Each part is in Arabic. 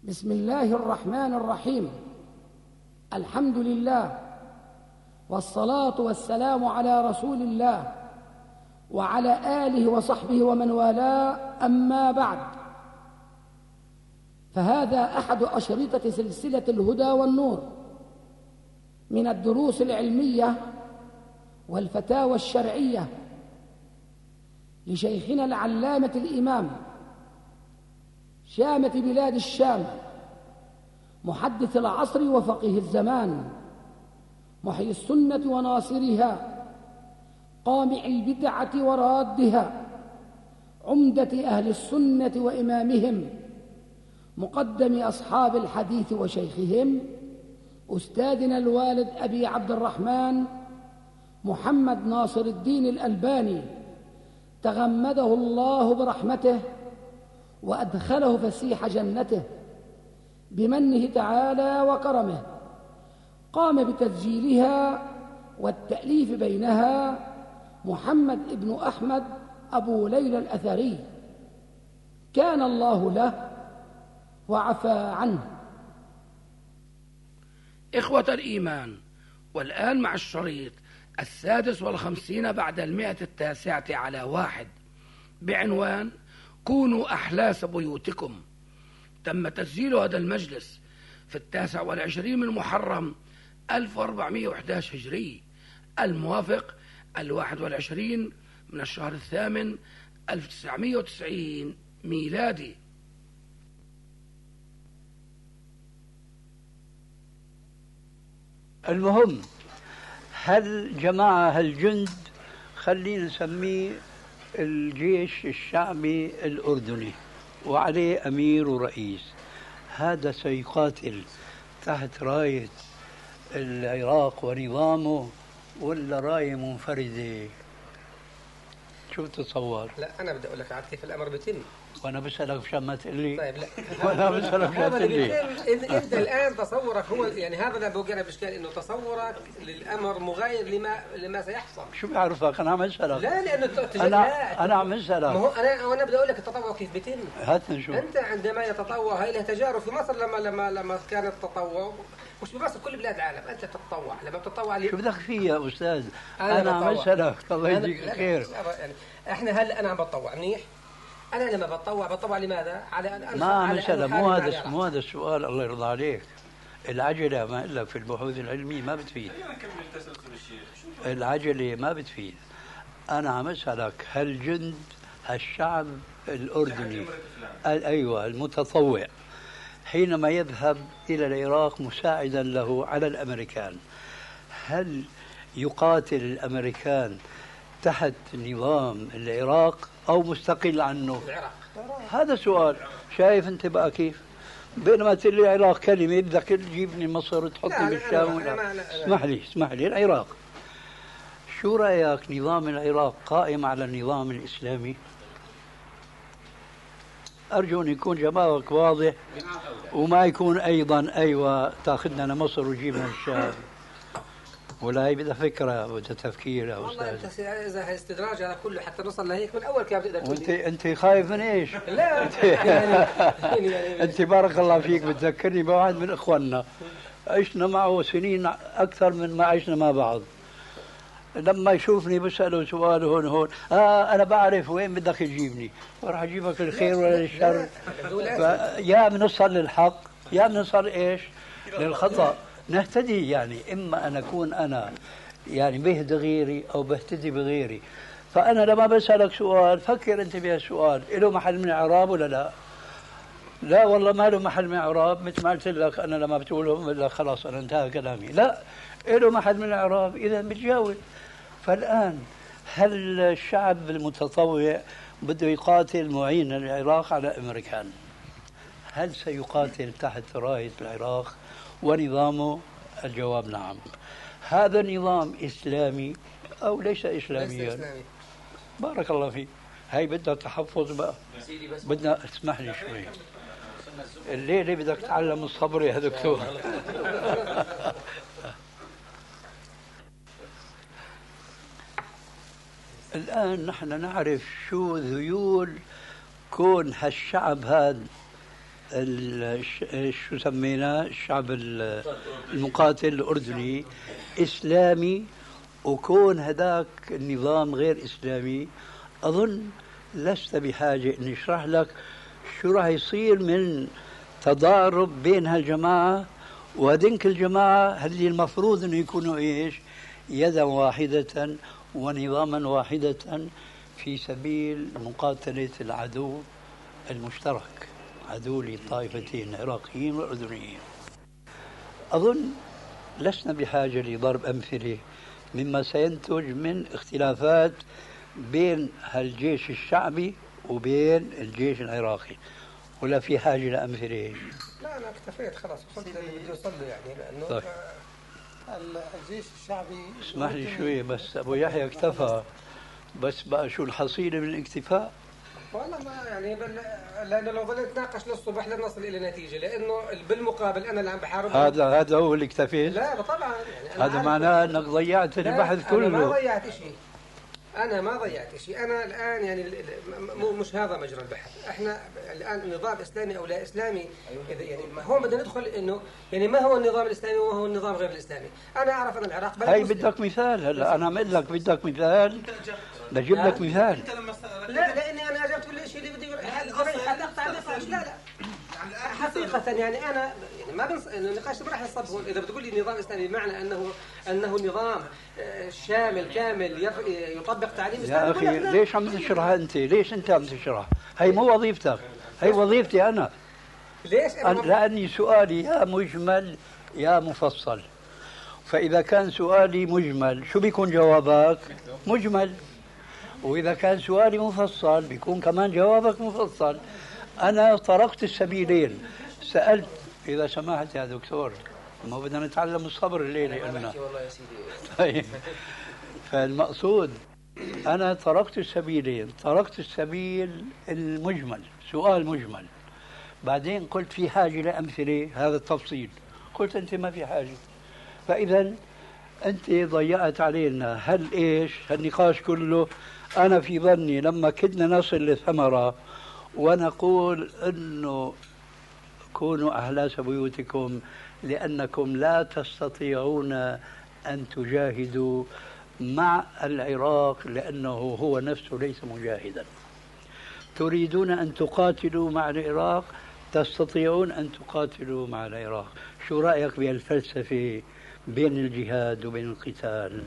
بسم الله الرحمن الرحيم. الحمد لله والصلاة والسلام على رسول الله وعلى آله وصحبه ومن والاه، أما بعد، فهذا أحد أشرطة سلسلة الهدى والنور من الدروس العلمية والفتاوى الشرعية لشيخنا العلامة الإمام شامة بلاد الشام، محدث العصر وفقيه الزمان، محيي السنة وناصرها، قامع البدعة ورادها، عمدة أهل السنة وإمامهم، مقدم أصحاب الحديث وشيخهم، أستاذنا الوالد أبي عبد الرحمن محمد ناصر الدين الألباني، تغمده الله برحمته وأدخله فسيح جنته بمنه تعالى وكرمه. قام بتسجيلها والتأليف بينها محمد ابن أحمد أبو ليلى الأثري، كان الله له وعفى عنه. إخوة الإيمان، والآن مع الشريط 56 بعد 109 بعنوان كونوا أحلاس بيوتكم. تم تسجيل هذا المجلس في 29 من محرم 1411 هجري، الموافق 21 من الشهر الثامن 1990 ميلادي. المهم، هالجند خلينا نسميه الجيش الشعبي الأردني وعليه أمير ورئيس، هذا سيقاتل تحت راية العراق ونظامه ولا راية منفردة؟ شو تتصور؟ لا أنا بدي أقول لك عاد كيف الأمر بيتم، وأنا بسألك مشان ما تقول لي. طيب لا وأنا بسألك مشان تقول لي. أنت الآن تصورك هو يعني هذا اللي بوقعنا بإشكال، إنه تصورك للأمر مغاير لما سيحصل. شو بيعرفك؟ أنا عم أسألك. لا لأنه أنا عم أسألك. ما هو أنا بدي أقول لك التطوع كيف بيتم. هات نشوف. أنت عندما يتطوع، هاي له تجارب في مصر لما كان التطوع، مش بمصر، كل بلاد العالم. أنت تتطوع، لما بتتطوع شو بدك فيه يا أستاذ؟ أنا عم أسألك، الله يجزيك خير. يعني إحنا هلا أنا عم بتطوع منيح. أنا لما بتطوع لماذا؟ على أن ما مثلا مو هذا السؤال، الله يرضى عليك. العجلة ما إلا في البحوث العلمية ما بتفيد. العجلة ما بتفيد. أنا عم أسألك هالجند هالشعب الأردني أيوة المتطوع حينما يذهب إلى العراق مساعدا له على الأمريكان، هل يقاتل الأمريكان تحت نظام العراق أو مستقل عنه؟ العراق. هذا سؤال. شايف أنت بقى كيف؟ بينما تقول لي العراق كلمة بدك تجيبني مصر وتحطني بالشام. اسمح لي العراق. شو رأيك نظام العراق قائم على النظام الإسلامي؟ أرجو أن يكون جوابك واضح وما يكون أيضا أيوة تأخذنا لمصر وجيبنا الشام. ولا هي بدها فكرة بدها تفكير يا والله أستاذ. أنت إذا استدراج على كله حتى نوصل لهيك من أول كيف تقدر تقول. أنت خايف من إيش؟ لا أنت بارك الله فيك بتذكرني بواحد من إخواننا عشنا معه سنين أكثر من ما عشنا مع بعض. لما يشوفني بسأله سؤال هون أنا بعرف وين بدك تجيبني، وراح أجيبك الخير ولا الشر. يا بنوصل للحق يا بنوصل إيش؟ للخطأ. نهتدي يعني، إما أن أكون أنا يعني بهدي غيري أو بهتدي بغيري. فأنا لما بسألك سؤال فكر أنت بهالسؤال، له محل من إعراب ولا لا؟ لا والله ما له محل من إعراب. مثل ما قلت لك أنا لما بتقولهم خلاص أنا انتهى كلامي. لا، له محل من الإعراب، إذا بتجاوب. فالآن هل الشعب المتطوع بده يقاتل معين العراق على الأمريكان؟ هل سيقاتل تحت راية العراق ونظامه؟ الجواب نعم. هذا النظام إسلامي أو ليس إسلاميا؟ ليس إسلامي. بارك الله فيك. هاي بدها تحفظ بقى، بدنا اسمح لي شوي. الليلة بدك تتعلم الصبر يا دكتور. الآن نحن نعرف شو ذيول كون هالشعب هذا شو سميناه الشعب المقاتل الأردني إسلامي وكون هداك النظام غير إسلامي، أظن لست بحاجة أن أشرح لك شو راح يصير من تضارب بين هالجماعة وهذيك الجماعة اللي المفروض أنه يكونوا إيش؟ يدا واحدة ونظاما واحدة في سبيل مقاتلة العدو المشترك، عدو للطائفتين العراقيين والأردنيين. أظن لسنا بحاجة لضرب أمثلة مما سينتج من اختلافات بين الجيش الشعبي وبين الجيش العراقي، ولا في حاجة لأمثلة؟ لا أنا اكتفيت خلاص، وصلت اللي بدي أوصل له يعني، لأنه طيب. الجيش الشعبي. اسمح لي شوي بس، أبو يحيى اكتفى، بس بقى شو الحصيلة من الاكتفاء؟ والله ما يعني لأنه لو ظليت نتناقش للصبح لن نصل إلى نتيجة، لأنه بالمقابل أنا اللي عم بحارب. هذا هو اللي اكتفيت؟ لا طبعا يعني هذا معناه أنك ضيعت البحث كله. أنا ما ضيعت شيء، أنا ما ضيعت شيء. أنا الآن يعني مش هذا مجرى البحث. إحنا الآن نظام إسلامي أو لا إسلامي، إذا يعني هو بدنا ندخل إنه يعني ما هو النظام الإسلامي وما هو النظام غير الإسلامي. أنا أعرف أن العراق بلد هاي بدك مثال. هلا أنا عم لك بدك مثال، بجيب لك مثال. لا لأني أنا أجبت كل شيء اللي بدي لا حقيقة يعني أنا يعني ما بنص إنه النقاش ما راح يصب هون. إذا بتقول لي نظام إسلامي بمعنى أنه نظام شامل كامل يطبق تعليم إسلامي. يا أخي ليش عم تشرحها أنت؟ ليش أنت عم تشرح؟ هي مو وظيفتك، هي وظيفتي أنا. ليش لأني سؤالي يا مجمل يا مفصل، فإذا كان سؤالي مجمل شو بيكون جوابك؟ مجمل. وإذا كان سؤالي مفصل بيكون كمان جوابك مفصل. أنا طرقت السبيلين، سألت إذا سمحت يا دكتور، ما بدنا نتعلم الصبر الليلة قلنا. طيب فالمقصود أنا طرقت السبيلين، طرقت السبيل المجمل، سؤال مجمل، بعدين قلت في حاجة لأمثلة، هذا التفصيل، قلت أنت ما في حاجة. فإذا أنت ضيعت علينا هالنقاش كله. أنا في ظني لما كدنا نصل لثمرة ونقول أنه كونوا أهلاس بيوتكم لأنكم لا تستطيعون أن تجاهدوا مع العراق لأنه هو نفسه ليس مجاهدا، تريدون أن تقاتلوا مع العراق، تستطيعون أن تقاتلوا مع العراق. شو رأيك بهالفلسفة بين الجهاد وبين القتال؟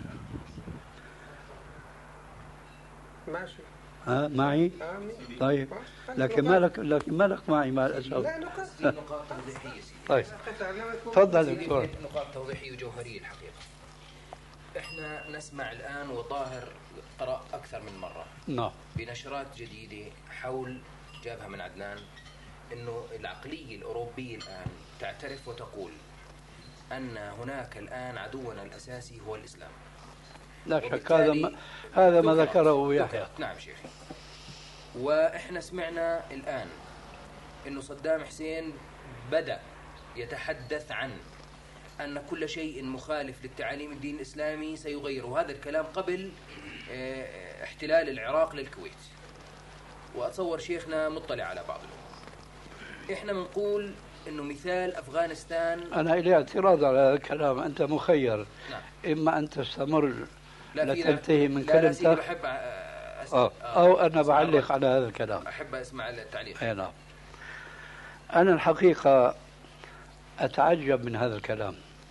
ماشي. معي؟ طيب لكن مالك معي مع الأسف. لا نقاط توضيحية. طيب تفضل دكتور. نقاط توضيحية وجوهرية الحقيقة. احنا نسمع الآن وطاهر قرأ أكثر من مرة نعم بنشرات جديدة حول جابها من عدنان إنه العقلية الأوروبية الآن تعترف وتقول أن هناك الآن عدونا الأساسي هو الإسلام. لا شك هذا ما ذكره يحيى. نعم شيخي. وإحنا سمعنا الآن إنه صدام حسين بدأ يتحدث عن أن كل شيء مخالف للتعاليم الدين الإسلامي سيغير، وهذا الكلام قبل احتلال العراق للكويت. وأتصور شيخنا مطلع على بعض الأمور. إحنا بنقول إنه مثال أفغانستان. أنا إلي اعتراض على هذا الكلام، أنت مخير. نعم. إما أن تستمر لتنتهي من كلمتك. لا بحب أو أنا بعلق على هذا الكلام. أحب أسمع التعليق. نعم. أنا الحقيقة أتعجب من هذا الكلام.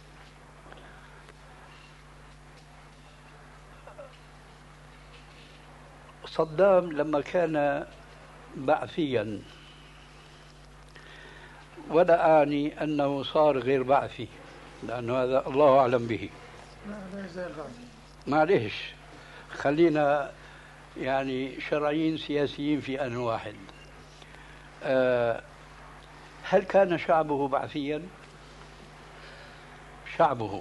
صدام لما كان بعثيا، ولا أعني أنه صار غير بعثي لأنه هذا الله أعلم به، معليش خلينا يعني شرعيين سياسيين في آن واحد. هل كان شعبه بعثيا؟ شعبه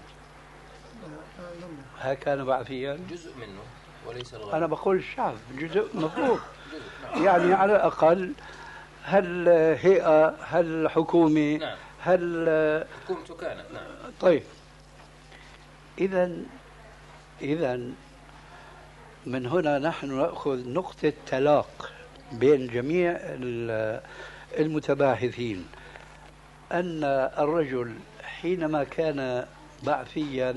هل كان بعثيا؟ جزء منه وليس الغالب. أنا بقول الشعب جزء مفروض يعني على الأقل هل هيئة، هل حكومة، نعم. هل حكومته كانت. نعم. طيب إذا من هنا نحن نأخذ نقطة تلاق بين جميع المتباحثين أن الرجل حينما كان بعثيا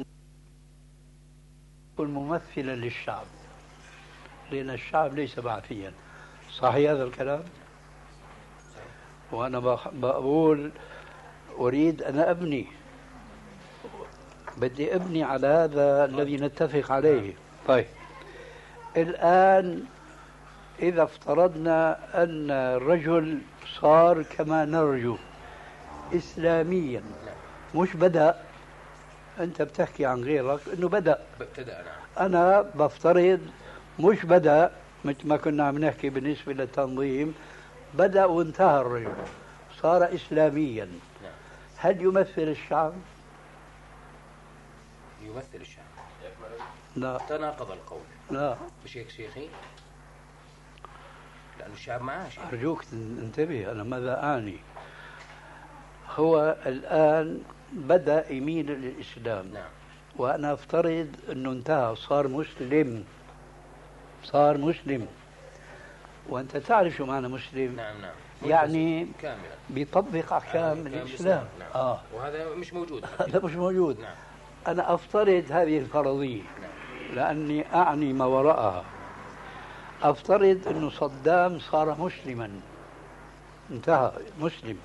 يكون ممثلا للشعب، لأن الشعب ليس بعثيا. صحيح هذا الكلام؟ وأنا بقول أريد أن بدي أبني على هذا الذي نتفق عليه. طيب الآن إذا افترضنا أن الرجل صار كما نرجو إسلاميا، مش بدأ، أنت بتحكي عن غيرك أنه بدأ، أنا بفترض مش بدأ مثل ما كنا عم نحكي بالنسبة للتنظيم، بدأ وانتهى الرجل، صار إسلاميا. هل يمثل الشعب؟ يمثل الشعب؟ لا. تناقض القول. لا. مش هيك شيخي؟ لأن الشعب معاه شيء. أرجوك انتبه، أنا ماذا أعني؟ هو الآن بدأ يميل للإسلام. نعم. وأنا أفترض أنه انتهى، صار مسلم. وأنت تعرف شو معنى مسلم؟ نعم. يعني كاملا بيطبق أحكام الإسلام. نعم. وهذا مش موجود. هذا مش موجود. نعم. أنا أفترض هذه الفرضية. نعم. لأني أعني ما وراءها. أفترض أنه صدام صار مسلما، انتهى مسلم.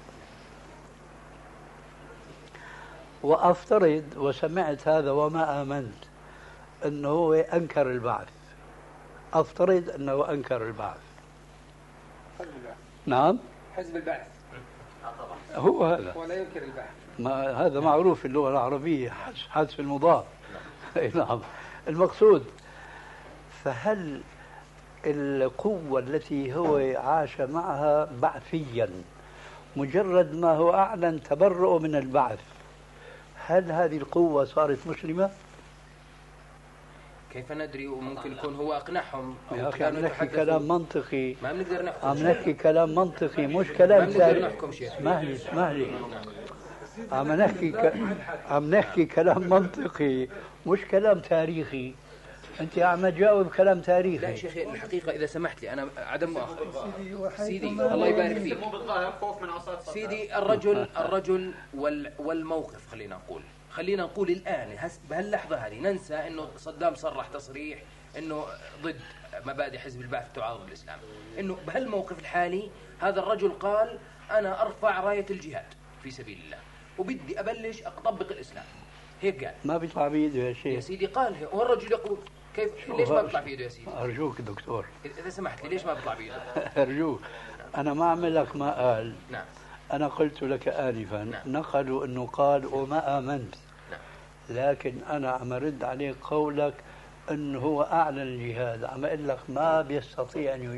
وأفترض وسمعت هذا وما آمنت أنه هو أنكر البعث. أفترض أنه أنكر البعث. نعم. حزب البعث. هو هذا. ولا ينكر البعث. هذا معروف في اللغة العربية، حذف المضاف. نعم. المقصود، فهل القوة التي هو عاش معها بعثيا مجرد ما هو أعلن تبرؤه من البعث، هل هذه القوة صارت مسلمة؟ كيف ندري؟ وممكن يكون هو أقنعهم. يا أخي عم نحكي كلام منطقي. ما بنقدر نحكم. عم نحكي كلام منطقي مش كلام تاريخي. اسمح لي. عم نحكي كلام منطقي مش كلام تاريخي. أنت عم تجاوب كلام تاريخي. لا شيخي، الحقيقة إذا سمحت لي أنا عدم مؤاخذة. سيدي الله يبارك فيك. سيدي الرجل والموقف، خلينا نقول الآن بهاللحظة هذه ننسى إنه صدام صرح تصريح إنه ضد مبادئ حزب البعث تعارض الإسلام. إنه بهالموقف الحالي هذا الرجل قال أنا أرفع راية الجهاد في سبيل الله وبدي أبلش أطبق الإسلام. هيك قال. ما بيطلع بيده يا شيخ. يا سيدي قال هيك، والرجل يقول كيف ليش ما بيطلع بيده يا سيدي؟ أرجوك دكتور. إذا سمحت لي ليش ما بيطلع بيده؟ أرجوك. أنا ما أعمل لك ما قال. نعم. أنا قلت لك آنفا. نعم. نقلوا أنه قال وما آمنت. نعم. لكن أنا عم أرد عليك قولك أنه هو أعلن الجهاد. عم أقول لك ما بيستطيع أن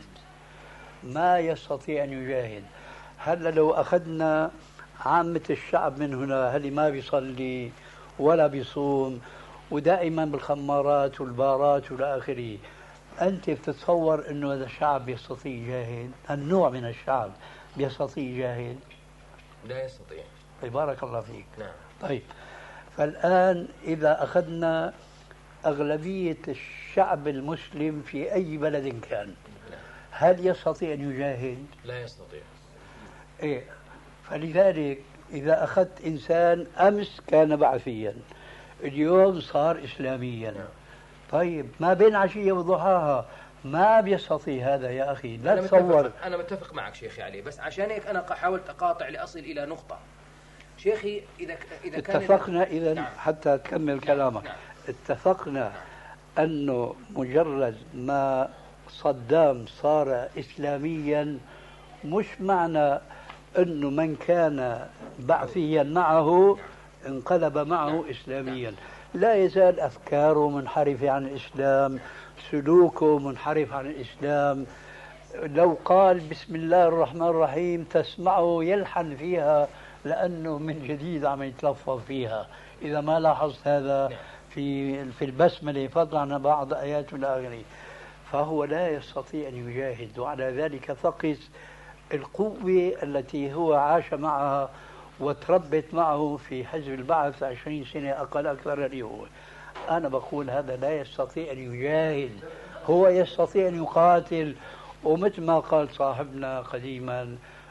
يجاهد. هلا لو أخذنا عامة الشعب من هنا، هل ما بيصلي ولا بيصوم ودائما بالخمارات والبارات والى اخره، انت بتتصور انه هذا الشعب يستطيع يجاهد؟ هالنوع من الشعب بيستطيع يجاهد؟ لا يستطيع. طيب بارك الله فيك. نعم. طيب فالان اذا اخذنا اغلبيه الشعب المسلم في اي بلد كان، هل يستطيع ان يجاهد؟ لا يستطيع. ايه، فلذلك إذا أخذت إنسان أمس كان بعثيا، اليوم صار إسلاميا، طيب ما بين عشية وضحاها ما بيستطيع هذا يا أخي. لا تصور. أنا متفق معك شيخي علي، بس عشان هيك أنا حاولت أقاطع لأصل إلى نقطة. شيخي إذا كان اتفقنا إذا. نعم. حتى تكمل كلامك. نعم. اتفقنا أنه مجرد ما صدام صار إسلاميا مش معنى أنه من كان بعثيا معه انقلب معه إسلاميا. لا يزال أفكاره منحرفة عن الإسلام، سلوكه منحرف عن الإسلام. لو قال بسم الله الرحمن الرحيم تسمعه يلحن فيها لأنه من جديد عم يتلفظ فيها. إذا ما لاحظت هذا في البسملة، فضلا عن بعض آيات الآخرين، فهو لا يستطيع أن يجاهد. وعلى ذلك فقس القوة التي هو عاش معها وتربت معه في حزب البعث 20 سنة أقل أكثر اليوم. أنا بقول هذا لا يستطيع أن يجاهد، هو يستطيع أن يقاتل. ومثل ما قال صاحبنا قديما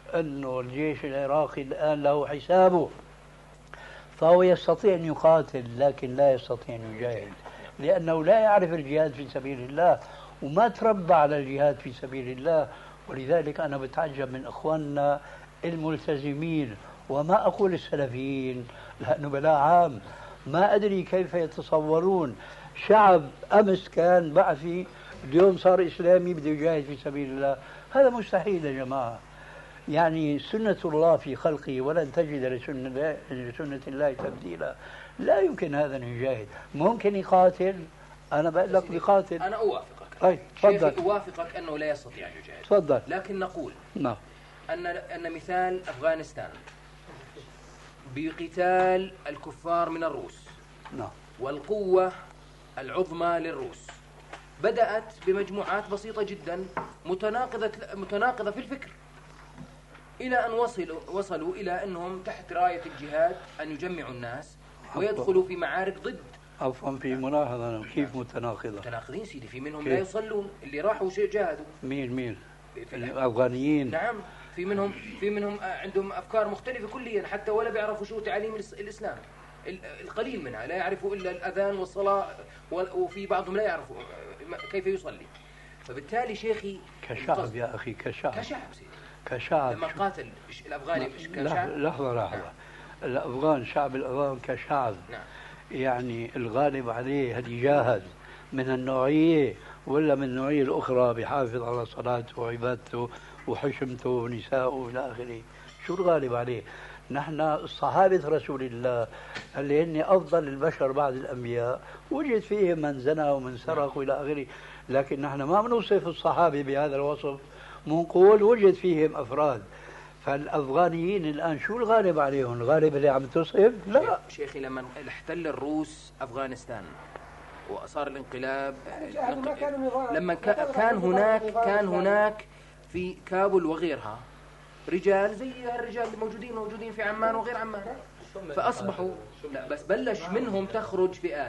أنه الجيش العراقي الآن له حسابه، فهو يستطيع أن يقاتل لكن لا يستطيع أن يجاهد، لأنه لا يعرف الجهاد في سبيل الله وما تربى على الجهاد في سبيل الله. ولذلك أنا بتعجب من إخواننا الملتزمين، وما أقول السلفيين لأنه بلاء عام، ما أدري كيف يتصورون شعب أمس كان بعثي اليوم صار إسلامي بده يجاهد في سبيل الله. هذا مستحيل يا جماعة. يعني سنة الله في خلقه ولن تجد لسنة الله تبديلا. لا يمكن هذا أن يجاهد. ممكن يقاتل، أنا بقول لك يقاتل. أنا أوافقك. طيب تفضل. أوافقك أنه لا يستطيع أن يجاهد. تفضل. لكن نقول نعم أن مثال أفغانستان بقتال الكفار من الروس، نعم، والقوة العظمى للروس بدأت بمجموعات بسيطة جدا متناقضة في الفكر، إلى أن وصلوا إلى أنهم تحت راية الجهاد أن يجمعوا الناس ويدخلوا في معارك ضد. عفوا في ملاحظة، كيف متناقضة؟ متناقضين سيدي، في منهم لا يصلون اللي راحوا جاهدوا. مين؟ الأفغانيين. نعم، في منهم عندهم أفكار مختلفة كليا، حتى ولا بيعرفوا شو تعاليم الإسلام، القليل منها لا يعرفوا إلا الأذان والصلاة، وفي بعضهم لا يعرفوا كيف يصلي. فبالتالي شيخي كشعب يا أخي، كشعب سيدي، كشعب لما قاتل الأفغاني كشعب. لحظة. الأفغان، شعب الأفغان كشعب، نعم، يعني الغالب عليه هل يجاهد من النوعية ولا من النوعية الأخرى بحافظ على صلاته وعبادته وحشمته ونساءه إلى آخره؟ شو الغالب عليه؟ نحن صحابة رسول الله اللي هن أفضل البشر بعد الأنبياء وجد فيهم من زنى ومن سرق وإلى آخره، لكن نحن ما بنوصف الصحابة بهذا الوصف، منقول وجد فيهم أفراد. فالأفغانيين الآن شو الغالب عليهم؟ الغالب اللي عم تصف؟ لا شيخي، لما احتل الروس أفغانستان وصار الانقلاب، لما كان هناك في كابول وغيرها رجال زي الرجال اللي موجودين في عمان وغير عمان، فأصبحوا لا بس بلش منهم تخرج فئات.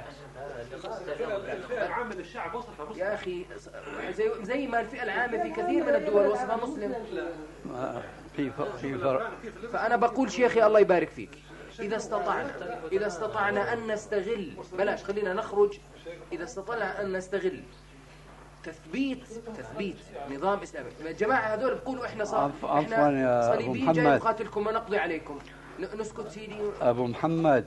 عامل الشعب وصفها مسلم يا أخي، زي ما الفئة العامة في كثير من الدول وصفها مسلم. في فرق. فأنا بقول شيخي الله يبارك فيك، إذا استطعنا أن نستغل، بلاش خلينا نخرج، إذا استطعنا أن نستغل تثبيت نظام إسلامي. الجماعة هذول بيقولوا إحنا صليبيين جاي نقاتلكم ونقضي عليكم، نسكت سيدي أبو محمد.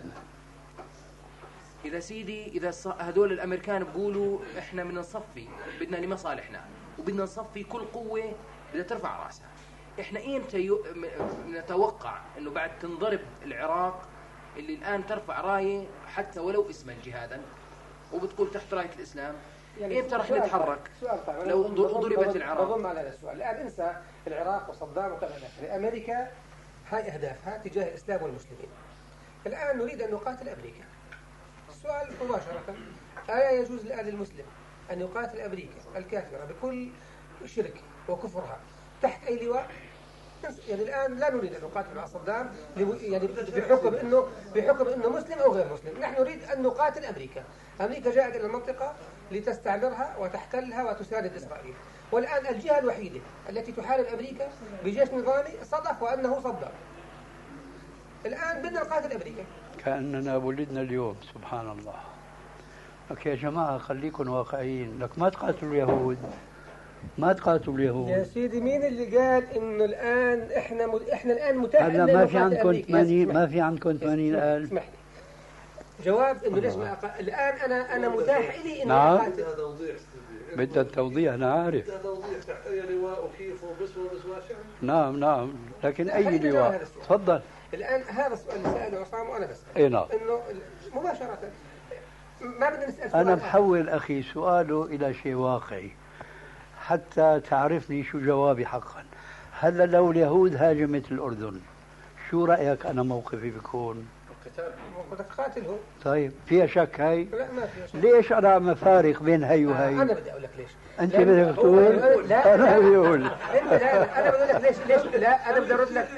إذا هذول الأمريكان بيقولوا إحنا بدنا نصفي، بدنا لمصالحنا وبدنا نصفي، كل قوة بدها ترفع رأسها. إحنا إمتى نتوقع إنه بعد تنضرب العراق اللي الآن ترفع راية حتى ولو اسما جهادا وبتقول تحت راية الإسلام، يعني إمتى رح نتحرك؟ لو ضربت العراق. بضم على هذا السؤال. الآن انسى العراق وصدام وكذا. يعني أمريكا هاي أهدافها تجاه الإسلام والمسلمين. الآن نريد أن نقاتل أمريكا. السؤال مباشرة: يجوز الآن للمسلم أن يقاتل أمريكا الكافرة بكل شرك وكفرها تحت أي لواء؟ يعني الآن لا نريد أن نقاتل مع صدام يعني بحكم إنه مسلم أو غير مسلم. نحن نريد أن نقاتل أمريكا. أمريكا جاءت إلى المنطقة لتستعمرها وتحتلها وتساند إسرائيل، والآن الجهة الوحيدة التي تحارب أمريكا بجيش نظامي صدق وأنه صدام. الآن بدنا نقاتل أمريكا كأننا ولدنا اليوم. سبحان الله. لك يا جماعة خليكم واقعيين، لك ما تقاتلوا اليهود، ما تقاتلوا اليهود يا سيدي. مين اللي قال إنه الآن إحنا الآن متاح هلا ما في عندكم 80، ما في عندكم 80,000؟ اسمح لي. جواب إنه ليش ما الآن أنا متاح إلي إنه نعم. أقاتل. بدها توضيح، أنا عارف. بدها توضيح تحت أي لواء وكيف وبسوى شعب. نعم، لكن أي لواء؟ تفضل. الآن هذا السؤال اللي سأله عصام وأنا بس. اي نعم. إنه مباشرة ما بدنا نسأل. أنا بحول أخي سؤاله إلى شيء واقعي حتى تعرفني شو جوابي حقا. هلا لو اليهود هاجمت الأردن، شو رأيك أنا موقفي بيكون؟ قتال. بدك تقاتلهم. طيب فيها شك هاي؟ لا ما فيها شك. ليش أنا عم فارق بين هي وهي؟ أنا بدي أقول لك ليش. أنت بدك تقول؟ لا أنا بقول. لا أنا بدي أقول لك ليش. لا أنا بدي أرد لك.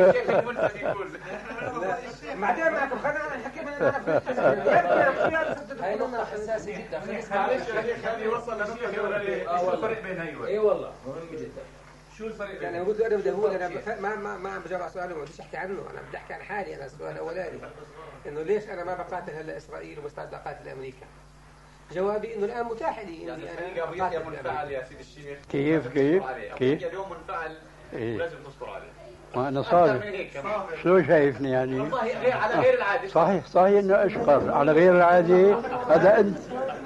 بعدين معكم خلينا نحكي من هاي نقطة حساسة جدا. معلش يا شيخ، هذه وصل لنقطة ولا الفرق بين هي وهي؟ اي والله مهم جدا. شو الفرق؟ يعني قلت له انا بدي اقول انا ما بجاوب على سؤاله، ما بديش احكي عنه، انا بدي احكي عن حالي. انا السؤال الاولاني انه ليش انا ما بقاتل هلا اسرائيل ومستعد اقاتل امريكا؟ جوابي انه الان متاح لي اني انا امريكا منفعل يا سيدي الشيخ. كيف امريكا اليوم منفعل ولازم تصبر عليه. ما انا صار شو شايفني يعني؟ والله غير على غير العاده. صحيح انه اشقر على غير العاده. هذا انت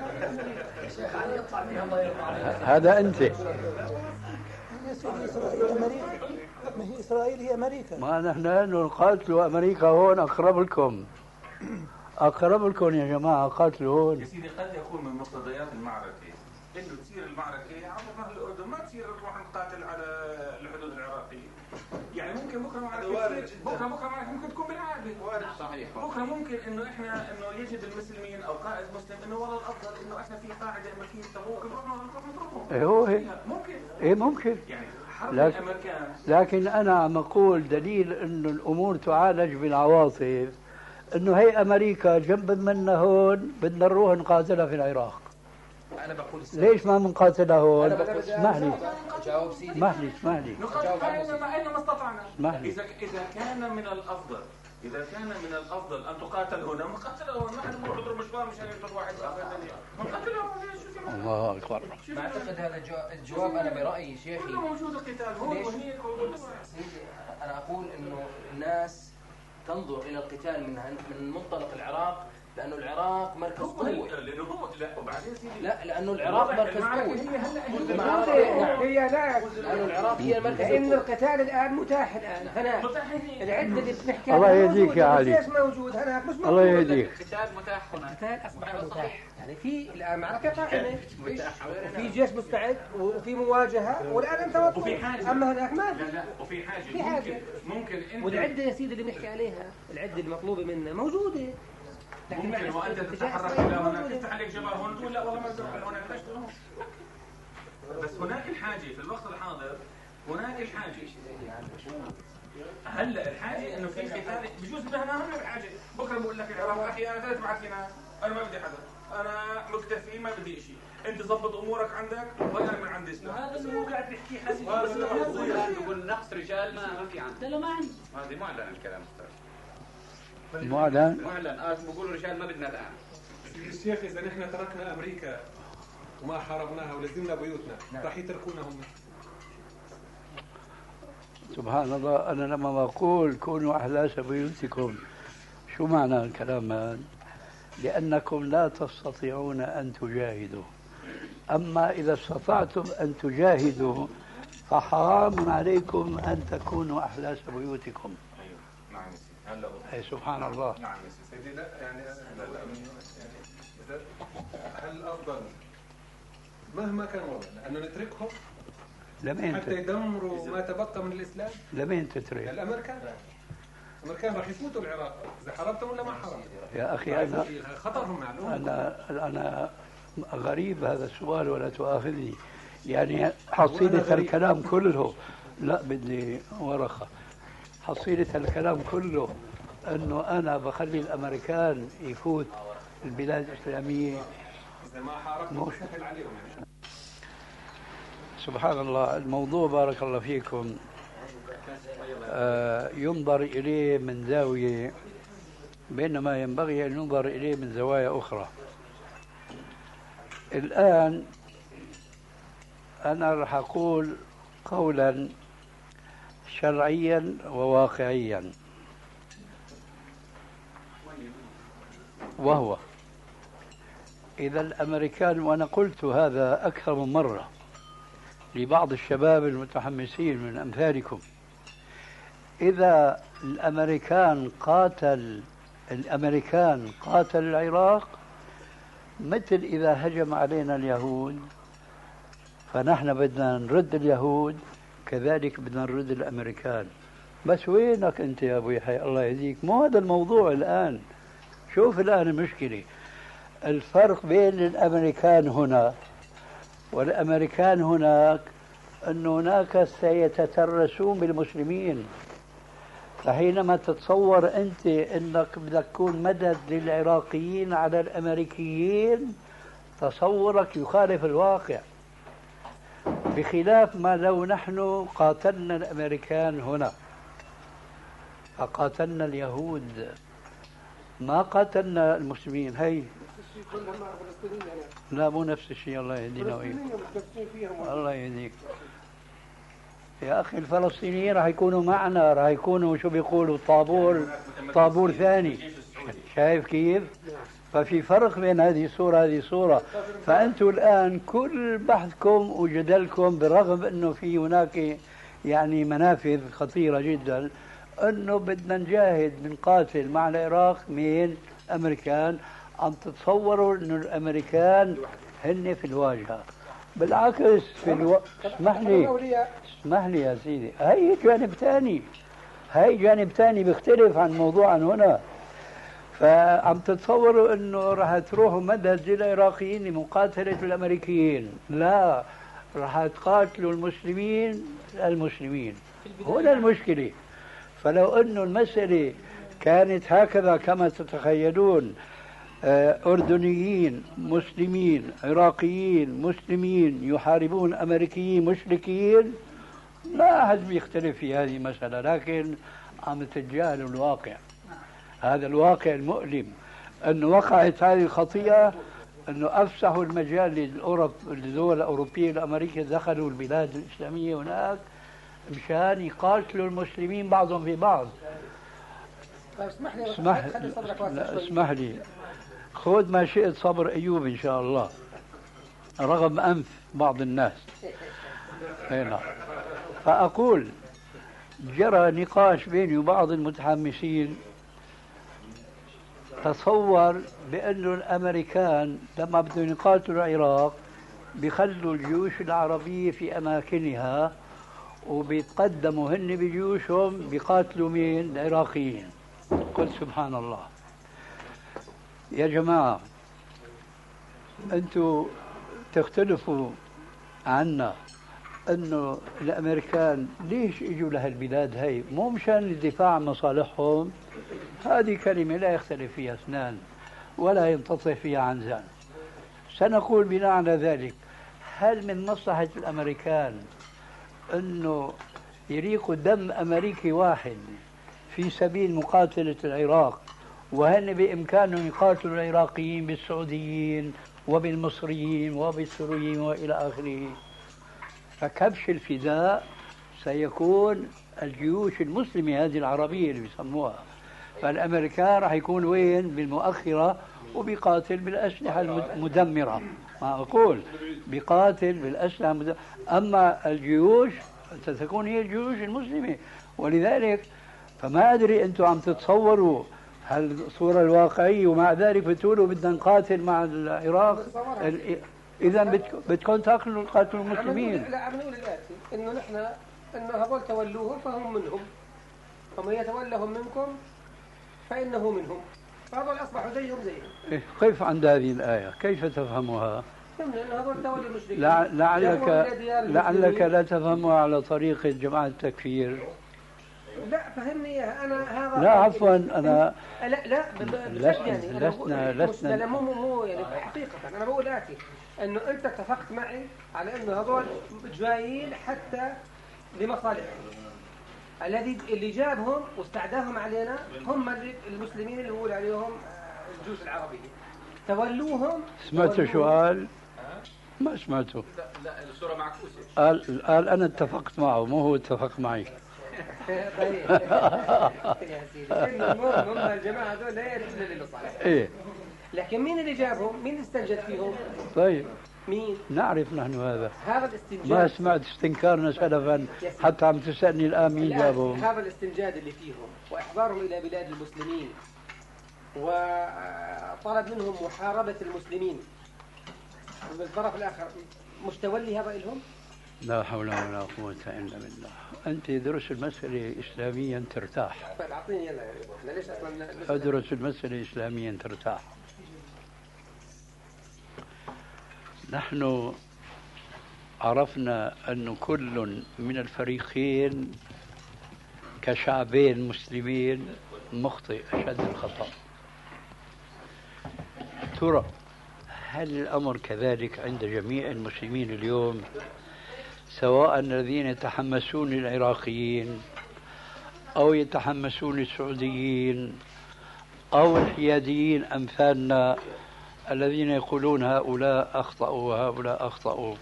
ما هي إسرائيل هي أمريكا. ما نحن نقاتلوا أمريكا هون أقرب لكم يا جماعة، قاتلوا هون. يا سيدي قد يكون من مقتضيات المعركة إنه تصير المعركة عبر نهر الأردن، ما تصير نروح نقاتل على الحدود العراقية. يعني ممكن بكرة معركة بكرة معركة ممكن تكون بالعادة. صحيح. بكرة ممكن إنه إحنا إنه يجد المسلمين أو قائد مسلم إنه والله الأفضل إنه إحنا في قاعدة أمريكية تبوك نروح نضربهم. ممكن. يعني حرب الأمريكان. لكن أنا عم أقول دليل إنه الأمور تعالج بالعواطف، إنه هي أمريكا جنب منا هون بدنا نروح نقاتلها في العراق. أنا بقول ليش ما بنقاتلها هون؟ اسمح لي. جاوب سيدي. اسمح لي. نقاتل أينما استطعنا. إذا كان من الأفضل أن تقاتل هنا نقاتل هنا. نحن نضرب مشوار مشان يقتل واحد نقاتل هنا. الله أكبر. ما أعتقد هذا الجواب. أنا برأيي شيخي كله موجود القتال هون وهنيك. سيدي أنا أقول إنه الناس تنظر إلى القتال من منطلق العراق، لأنه العراق مركز قوة. لأنه العراق مركز قوة. هي لا، لأنه العراق هي مركز قوة. لأن القتال الآن متاح الآن هناك. العدة اللي بنحكي الله يهديك يا علي. ليش موجود هناك؟ مش موجود. الله يهديك. القتال متاح هناك. القتال أصبح متاح. يعني في الآن معركة قائمة، في جيش مستعد وفي مواجهة، والآن أنت وفي حاجة. أما هناك ما لا وفي حاجة. ممكن أنت والعدة يا سيدي اللي بنحكي عليها، العدة المطلوبة منا موجودة. لكن ممكن وأنت تتحرك إلى هناك تفتح عليك جبل هون تقول لا والله ما تروح هناك ليش تروح؟ بس هناك الحاجة في الوقت الحاضر، هناك الحاجة. هلا الحاجة إنه في قتال بجوز بدنا أهم الحاجة. بكرة بقول لك العراق أخي أنا ثلاث بعث لنا، أنا ما بدي حدا، أنا مكتفي ما بدي شيء، أنت ضبط أمورك عندك وأنا من عندي سلاح. هذا اللي هو قاعد بيحكي حسي. بس بقول نقص رجال ما في عندي. لا ما عندي. هذه معلن الكلام أستاذ. معلن بقولوا رجال ما بدنا الآن. الشيخ إذا نحن تركنا أمريكا وما حاربناها ولزمنا بيوتنا راح يتركونا هم. سبحان الله. أنا لما بقول كونوا أحلاس بيوتكم، شو معنى الكلام هذا؟ لأنكم لا تستطيعون أن تجاهدوا، أما إذا استطعتم أن تجاهدوا فحرام عليكم أن تكونوا أحلاس بيوتكم. نعم هلا أي سبحان الله. نعم سيدي. لا يعني هل الأفضل مهما كان وضعنا أنه نتركهم حتى يدمروا ما تبقى من الإسلام؟ لمين تترك؟ الأمريكان راح يفوتوا العراق إذا حربتم ولا ما حربتم. يا أخي أنا خطرهم معلوم. أنا غريب هذا السؤال ولا تؤاخذني. يعني حصيلة الكلام كله، لا بدي ورقة. حصيلة الكلام كله أنه أنا بخلي الأمريكان يفوت البلاد الإسلامية. إذا ما حاربتم سهل عليهم. سبحان الله. الموضوع بارك الله فيكم ينظر إليه من زاوية، بينما ينبغي أن ينظر إليه من زوايا أخرى. الآن أنا رح أقول قولا شرعيا وواقعيا، وهو إذا الأمريكان، وأنا قلت هذا أكثر من مرة لبعض الشباب المتحمسين من أمثالكم، إذا الأمريكان قاتل العراق مثل إذا هجم علينا اليهود، فنحن بدنا نرد اليهود، كذلك بدنا نرد الأمريكان. بس وينك أنت يا أبو يحيى الله يهديك؟ مو هذا الموضوع الآن. شوف الآن المشكلة، الفرق بين الأمريكان هنا والأمريكان هناك أن هناك سيتترسون بالمسلمين. فحينما تتصور أنت أنك بدك تكون مدد للعراقيين على الأمريكيين، تصورك يخالف الواقع. بخلاف ما لو نحن قاتلنا الأمريكان هنا فقاتلنا اليهود ما قاتلنا المسلمين. هي لا مو نفس الشيء. الله يهدينا وإياك. الله يهديك يا أخي. الفلسطينيين راح يكونوا معنا، راح يكونوا شو بيقولوا طابور ثاني. شايف كيف؟ ففي فرق بين هذه الصورة هذه الصورة. فأنتم الآن كل بحثكم وجدلكم بالرغم أنه في هناك يعني منافذ خطيرة جدا أنه بدنا نجاهد بنقاتل مع العراق من أمريكان. عم تتصوروا أنه الأمريكان هن في الواجهة. بالعكس اسمح لي يا سيدي. هي جانب ثاني بيختلف عن موضوع هنا. فعم تتصوروا انه راح تروحوا مدد للعراقيين لمقاتلة الامريكيين. لا، راح تقاتلوا المسلمين. هنا المشكلة. فلو انه المسألة كانت هكذا كما تتخيلون، أردنيين مسلمين عراقيين مسلمين يحاربون أمريكيين مشركين، لا أحد بيختلف في هذه المسألة. لكن عم تتجاهلوا الواقع. هذا الواقع المؤلم أنه وقعت هذه الخطيئة، أنه أفسحوا المجال للدول الأوروبية والأمريكية دخلوا البلاد الإسلامية هناك مشان يقاتلوا المسلمين بعضهم في بعض. اسمح لي خذ ما شئت صبر أيوب إن شاء الله رغم أنف بعض الناس. هنا فأقول جرى نقاش بيني وبعض المتحمسين. تصور بأنه الأمريكان لما بدهم يقاتلوا العراق بيخلوا الجيوش العربية في أماكنها وبيتقدموا هن بجيوشهم بيقاتلوا مين؟ العراقيين. قل سبحان الله. يا جماعة أنتوا تختلفوا عنا أنه الأمريكان ليش إجوا لهالبلاد هاي؟ مو مشان الدفاع عن مصالحهم. هذه كلمة لا يختلف فيها اثنان ولا ينتصف فيها عنزان. سنقول بناء على ذلك، هل من مصلحة الأمريكان أنه يريقوا دم أمريكي واحد في سبيل مقاتلة العراق، وهن بإمكانهم يقاتلوا العراقيين بالسعوديين وبالمصريين وبالسوريين وإلى آخره؟ فكبش الفداء سيكون الجيوش المسلمة هذه العربية اللي بيسموها. فالأمريكان راح يكون وين؟ بالمؤخرة وبيقاتل بالأسلحة المدمرة. ما أقول بيقاتل بالأسلحة المدمرة. أما الجيوش ستكون هي الجيوش المسلمة. ولذلك فما أدري أنتم عم تتصوروا الصورة الواقعية ومع ذلك بتقولوا بدنا نقاتل مع العراق. إذا بدكم تقاتلوا المسلمين. لا عم نقول الآتي إنه نحن إنه هذول تولوهم فهم منهم، ومن يتولهم منكم فإنه منهم، فهذول أصبحوا زيهم زيهم. كيف عند هذه الآية؟ كيف تفهمها؟ لعلك لا تفهمها على طريقة جماعة التكفير. لا فهمني إياها أنا. هذا لا عفوا أنا لسنا مو يعني حقيقة أنا بقول آتي إنه أنت اتفقت معي على إنه هذول جايين حتى لمصالحهم. اللي جابهم واستعداهم علينا هم المسلمين اللي بقول عليهم الجيوش العربية. تولوهم. سمعتوا شو قال؟ ما سمعتوا. لا الصورة معكوسة. قال أنا اتفقت معه مو هو اتفق معي. طيب يا سيدي هم الجماعة هذول لا يعرفون للمصالح. إيه. لكن مين اللي جابهم؟ مين استنجد فيهم؟ طيب مين؟ نعرف نحن هذا. هذا الاستنجاد ما سمعت استنكارنا سلفا حتى عم تسألني الآن مين جابهم. هذا الاستنجاد اللي فيهم وإحضارهم إلى بلاد المسلمين وطلب منهم محاربة المسلمين بالطرف الآخر، مش تولي هذا إلهم؟ لا حول ولا قوة إلا بالله. أنت درس المسألة إسلاميا ترتاح. طيب أعطيني يلا احنا ليش أصلا أدرس المسألة إسلاميا ترتاح. نحن عرفنا أن كل من الفريقين كشعبين مسلمين مخطئ أشد الخطأ. ترى هل الأمر كذلك عند جميع المسلمين اليوم؟ سواء الذين يتحمسون العراقيين أو يتحمسون السعوديين أو الحياديين أمثالنا الذين يقولون هؤلاء أخطأوا وهؤلاء أخطأوا.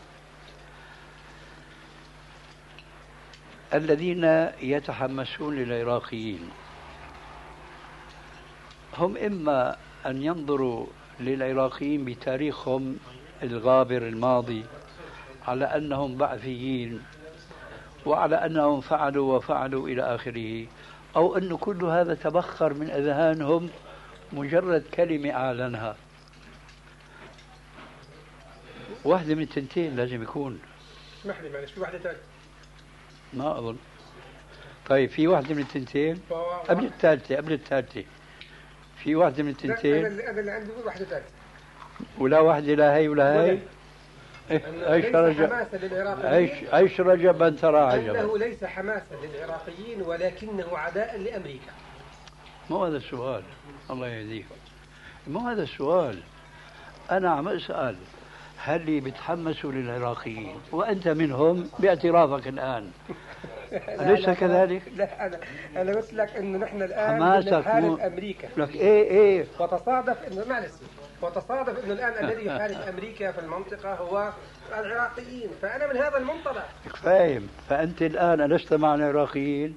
الذين يتحمسون للعراقيين هم إما أن ينظروا للعراقيين بتاريخهم الغابر الماضي على أنهم بعثيين وعلى أنهم فعلوا وفعلوا إلى آخره، أو أن كل هذا تبخر من أذهانهم مجرد كلمة أعلنها. واحدة من التنتين لازم يكون. اسمح لي معلش، في واحدة ثالثة ما أظن. طيب في واحدة من التنتين قبل الثالثة في واحدة من التنتين. أنا اللي عندي واحدة ثالثة، ولا واحدة لا هي ولا هي. عيش رجب أن ترى عجبا. أنه ليس حماسا للعراقيين ولكنه عداء لأمريكا. مو هذا السؤال، الله يهديك، مو هذا السؤال. أنا عم أسأل هل بيتحمسوا للعراقيين وأنت منهم باعترافك الآن، أليس كذلك؟ لا أنا قلت لك إنه نحن الآن نحارب أمريكا. لك إيه وتصادف إنه إنه الآن الذي يحارب أمريكا في المنطقة هو العراقيين، فأنا من هذا المنطلق. فاهم. فأنت الآن ألست مع العراقيين؟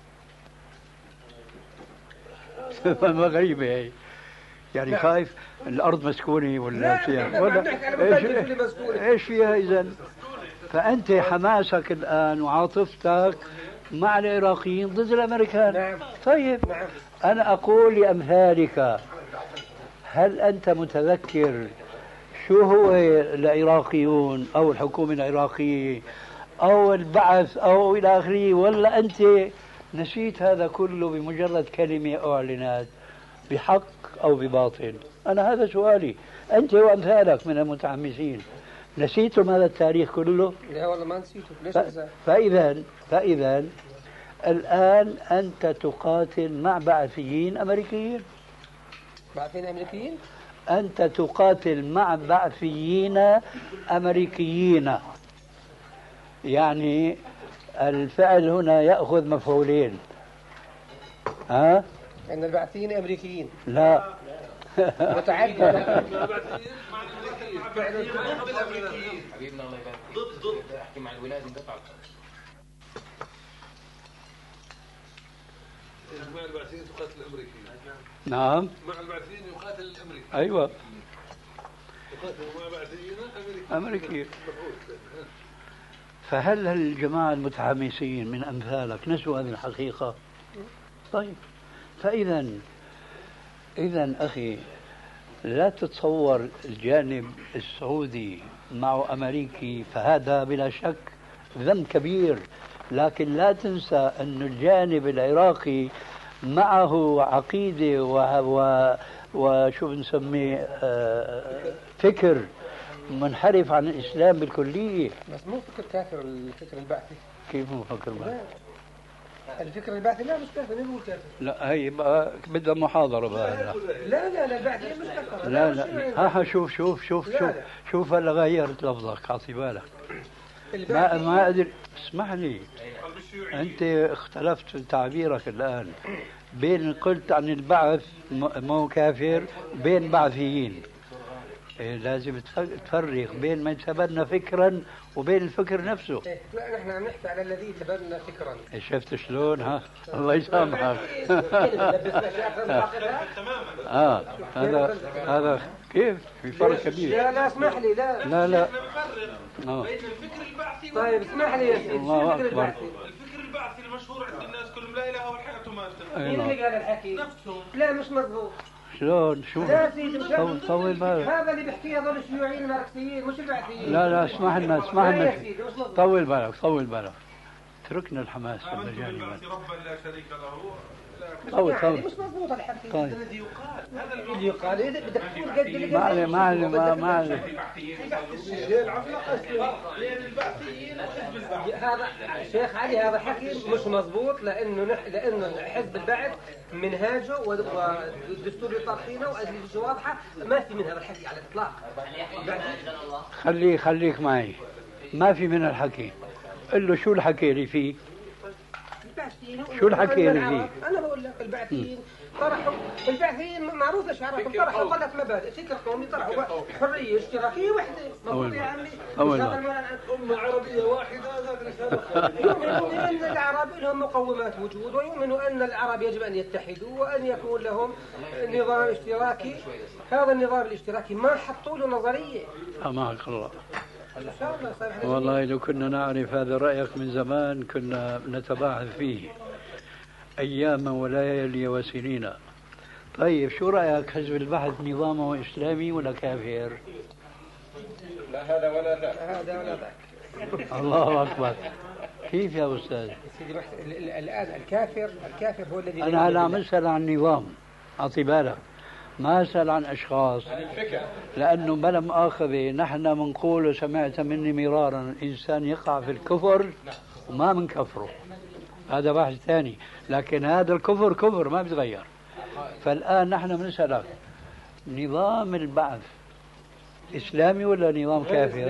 ما غريبة هي يعني. نعم. خايف الأرض مسكونة ولا فيها ولا إيش فيها إذن؟ فأنت حماسك الآن وعاطفتك مع العراقيين ضد الأمريكان. نعم. طيب. نعم. أنا أقول لأمثالك هل أنت متذكر شو هو العراقيون أو الحكومة العراقية أو البعث أو إلى آخره، ولا أنت نسيت هذا كله بمجرد كلمة أعلنت بحق أو بباطل؟ أنا هذا سؤالي. أنت وأمثالك من المتحمسين نسيتم هذا التاريخ كله؟ لا والله ما نسيته. ليش فإذا الآن أنت تقاتل مع بعثيين أمريكيين. بعثيين أمريكيين؟ أنت تقاتل مع بعثيين أمريكيين، يعني الفعل هنا يأخذ مفعولين. ها؟ أن البعثيين أمريكيين. لا. متعدد. حبيبنا الله يبارك فيك. ضد احكي مع الولاد يدفعوا. مع البعثيين تقاتل الأمريكيين. نعم. مع البعثيين يقاتل الأمريكيين. أيوة. يقاتل مع بعثيين أمريكيين. فهل الجماعة المتحمسين من أمثالك نسوا هذه الحقيقة؟ طيب. فإذا أخي لا تتصور الجانب السعودي مع أمريكي، فهذا بلا شك ذنب كبير، لكن لا تنسى أن الجانب العراقي معه عقيدة وشو بنسميه فكر منحرف عن الإسلام بالكلية. بس مو فكر كافر الفكر البعثي. كيف مو فكر بعثي؟ الفكر البعثي لا مش كافر. مين بيقول كافر؟ لا هي بقى بدها محاضرة بقى. لا البعثي مش كافر. لا شوف هلا غيرت لفظك، اعطي بالك. ما أدري. اسمح لي، أنت اختلفت في تعبيرك الآن بين قلت عن البعث مو كافر بين بعثيين. لازم تفرق بين ما يتبنى فكرا وبين الفكر نفسه. لا نحن عم نحكي على الذي يتبنى فكرا. شفت شلون؟ ها الله يسامحك. هذا كيف في فرق كبير. لا اسمح لي. لا بين الفكر البعثي. طيب اسمح لي يا سيدي. الله أكبر. الفكر البعثي المشهور عند الناس كلهم لا اله الا الله وما مين اللي قال الحكي؟ نفسهم. لا مش مضبوط. شلون؟ شو؟ لا سيدي طول بالك. هذا اللي بيحكيه هذول الشيوعيين الماركسيين مش البعثيين. لا اسمح لنا طول بالك. تركنا الحماس في المجال. ربا لا شريك له. طول مش مضبوط الحكي. طيب. الذي يقال هذا اللي يقال بدك تقول قد اللي ما علي هذا شيخ علي هذا حكي مش مضبوط، لانه حزب البعث منهاجه والدستور اللي طارحينه واجهزته واضحه، ما في من هذا الحكي على الاطلاق. خليك معي، ما في من الحكي. قل له شو الحكي اللي فيه؟ البعثيين شو الحكي اللي فيه؟ انا بقول لك البعثيين طرحوا، البعثيين معروف ايش عرفوا، طرحوا 3 مبادئ، فكر قومي، طرحوا حريه اشتراكيه وحده، مضبوط يا عمي؟ أمة عربية واحدة. يؤمنوا بأن العرب لهم مقومات وجود، ويؤمنوا أن العرب يجب أن يتحدوا وأن يكون لهم نظام اشتراكي. هذا النظام الاشتراكي ما حطوا له نظرية. أماك الله. إن شاء الله. والله لو كنا نعرف هذا رأيك من زمان كنا نتباحث فيه أياما وليالي وسنين. طيب شو رأيك حزب البحث نظامه إسلامي ولا كافر؟ لا هذا ولا ذاك. هذا ولا ذاك. الله أكبر. كيف يا أستاذ؟ الآن الكافر هو الذي أنا هلا عم أسأل عن نظام، أعطي بالك، ما أسأل عن أشخاص، لأنه بلا مؤاخذة نحن منقول وسمعت مني مرارا الإنسان يقع في الكفر وما منكفره، هذا بحث ثاني، لكن هذا الكفر كفر ما بيتغير. فالآن نحن بنسألك نظام البعث إسلامي ولا نظام كافر؟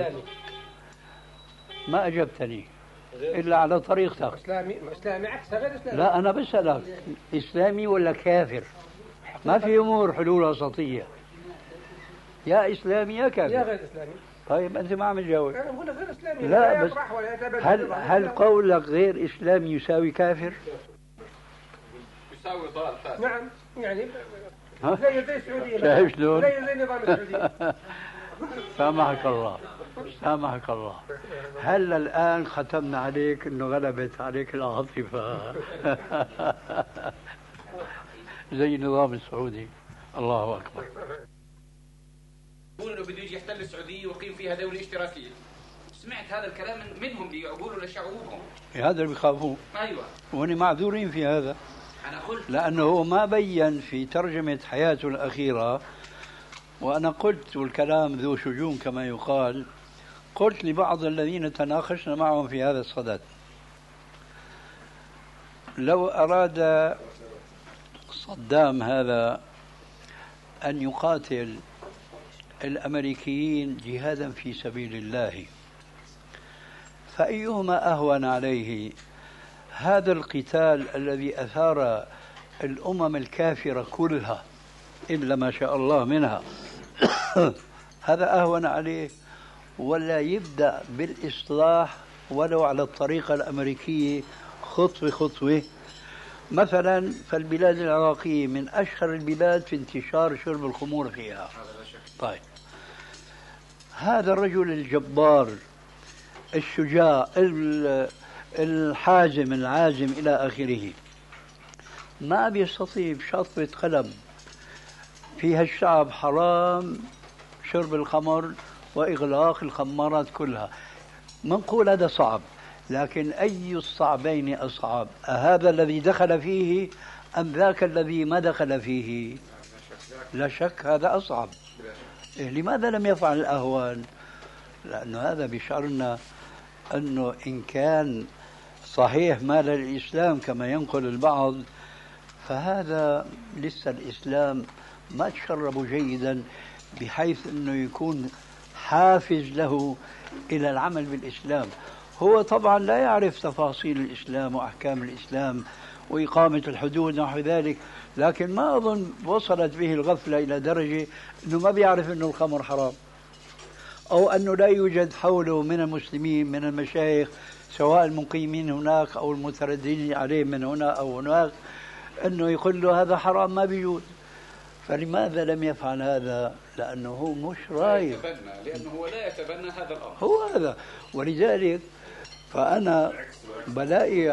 ما أجبتني إلا على طريقتك. إسلامي عكس غير إسلامي. لا أنا بسألك إسلامي ولا كافر؟ ما في أمور حلول وسطية، يا إسلامي يا كافر. يا غير إسلامي. طيب أنت ما عم تجاوب. أنا بقول غير إسلامي. لا بس هل قولك غير إسلامي يساوي كافر؟ يساوي ضال فاسد. نعم يعني زي السعودية. شايف شلون؟ زي نظام السعودية. سامحك الله، سامحك الله. هل الآن ختمنا عليك إنه غلبت عليك العاطفة زي النظام السعودي؟ الله أكبر. يقول انه بده يجي يحتل السعوديه ويقيم فيها دوله اشتراكيه. سمعت هذا الكلام منهم بيقولوا لشعوبهم. هذا اللي بيخافوه. ايوه. وهن معذورين في هذا. انا قلت لانه ما بين في ترجمه حياته الاخيره، وانا قلت والكلام ذو شجون كما يقال، قلت لبعض الذين تناقشنا معهم في هذا الصدد: لو اراد صدام هذا أن يقاتل الأمريكيين جهادا في سبيل الله، فأيهما أهون عليه؟ هذا القتال الذي أثار الأمم الكافرة كلها إلا ما شاء الله منها هذا أهون عليه، ولا يبدأ بالإصلاح ولو على الطريقة الأمريكية خطوة خطوة؟ مثلا فالبلاد العراقية من أشهر البلاد في انتشار شرب الخمور فيها. طيب هذا الرجل الجبار الشجاع الحازم العازم إلى آخره ما بيستطيع بشطبة قلم فيها الشعب حرام شرب الخمر وإغلاق الخمارات كلها، منقول هذا صعب، لكن أي الصعبين أصعب؟ أهذا الذي دخل فيه أم ذاك الذي ما دخل فيه؟ لا شك هذا أصعب. لماذا لم يفعل الأهوان؟ لأنه هذا بيشعرنا أنه إن كان صحيح ما للإسلام كما ينقل البعض، فهذا لسه الإسلام ما تشربوا جيدا بحيث أنه يكون حافز له إلى العمل بالإسلام. هو طبعا لا يعرف تفاصيل الإسلام وأحكام الإسلام وإقامة الحدود ونحو ذلك، لكن ما أظن وصلت به الغفلة إلى درجة أنه ما بيعرف أنه الخمر حرام، أو أنه لا يوجد حوله من المسلمين من المشايخ سواء المقيمين هناك أو المترددين عليه من هنا أو هناك أنه يقول له هذا حرام، ما بيجوز. فلماذا لم يفعل هذا؟ لأنه هو مش رايد، لأنه هو لا يتبنى هذا الأمر، هو هذا. ولذلك فأنا بلاقي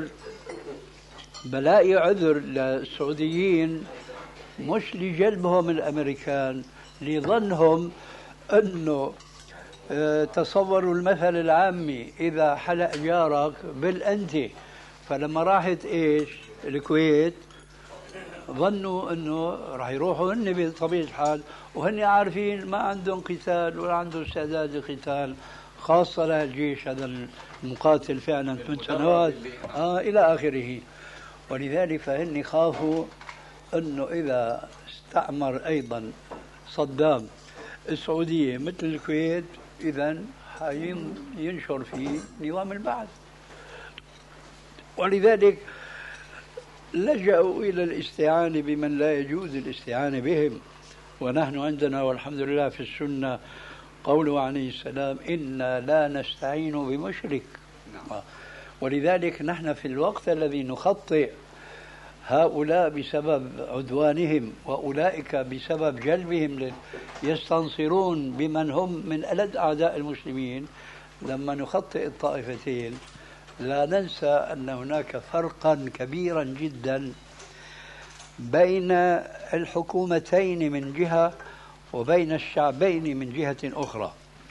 عذر للسعوديين مش لجلبهم الأمريكان، لظنهم أنه تصوروا المثل العامي إذا حلق جارك بالأنتي، فلما راحت إيش الكويت ظنوا أنه راح يروحوا هن بطبيعة الحال وهن عارفين ما عندهم قتال ولا عندهم استعداد للقتال، خاصة للجيش هذا المقاتل فعلا 8 سنوات إلى آخره. ولذلك فهن خافوا أنه إذا استعمر أيضا صدام السعودية مثل الكويت إذن ينشر فيه نظام البعث. ولذلك لجأوا إلى الاستعانة بمن لا يجوز الاستعانة بهم. ونحن عندنا والحمد لله في السنة قوله عليه السلام: إنا لا نستعين بمشرك. ولذلك نحن في الوقت الذي نخطئ هؤلاء بسبب عدوانهم وأولئك بسبب جلبهم يستنصرون بمن هم من ألد أعداء المسلمين، لما نخطئ الطائفتين لا ننسى أن هناك فرقا كبيرا جدا بين الحكومتين من جهة وبين الشعبين من جهة أخرى.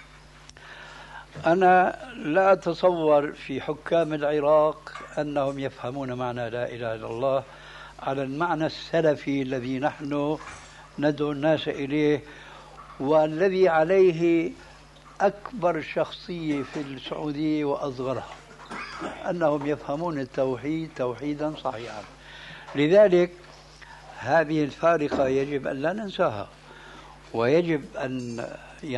أنا لا أتصور في حكام العراق أنهم يفهمون معنى لا إله إلا الله على المعنى السلفي الذي نحن ندعو الناس إليه، والذي عليه أكبر شخصية في السعودية وأصغرها، أنهم يفهمون التوحيد توحيدا صحيحا. لذلك هذه الفارقة يجب أن لا ننساها، ويجب أن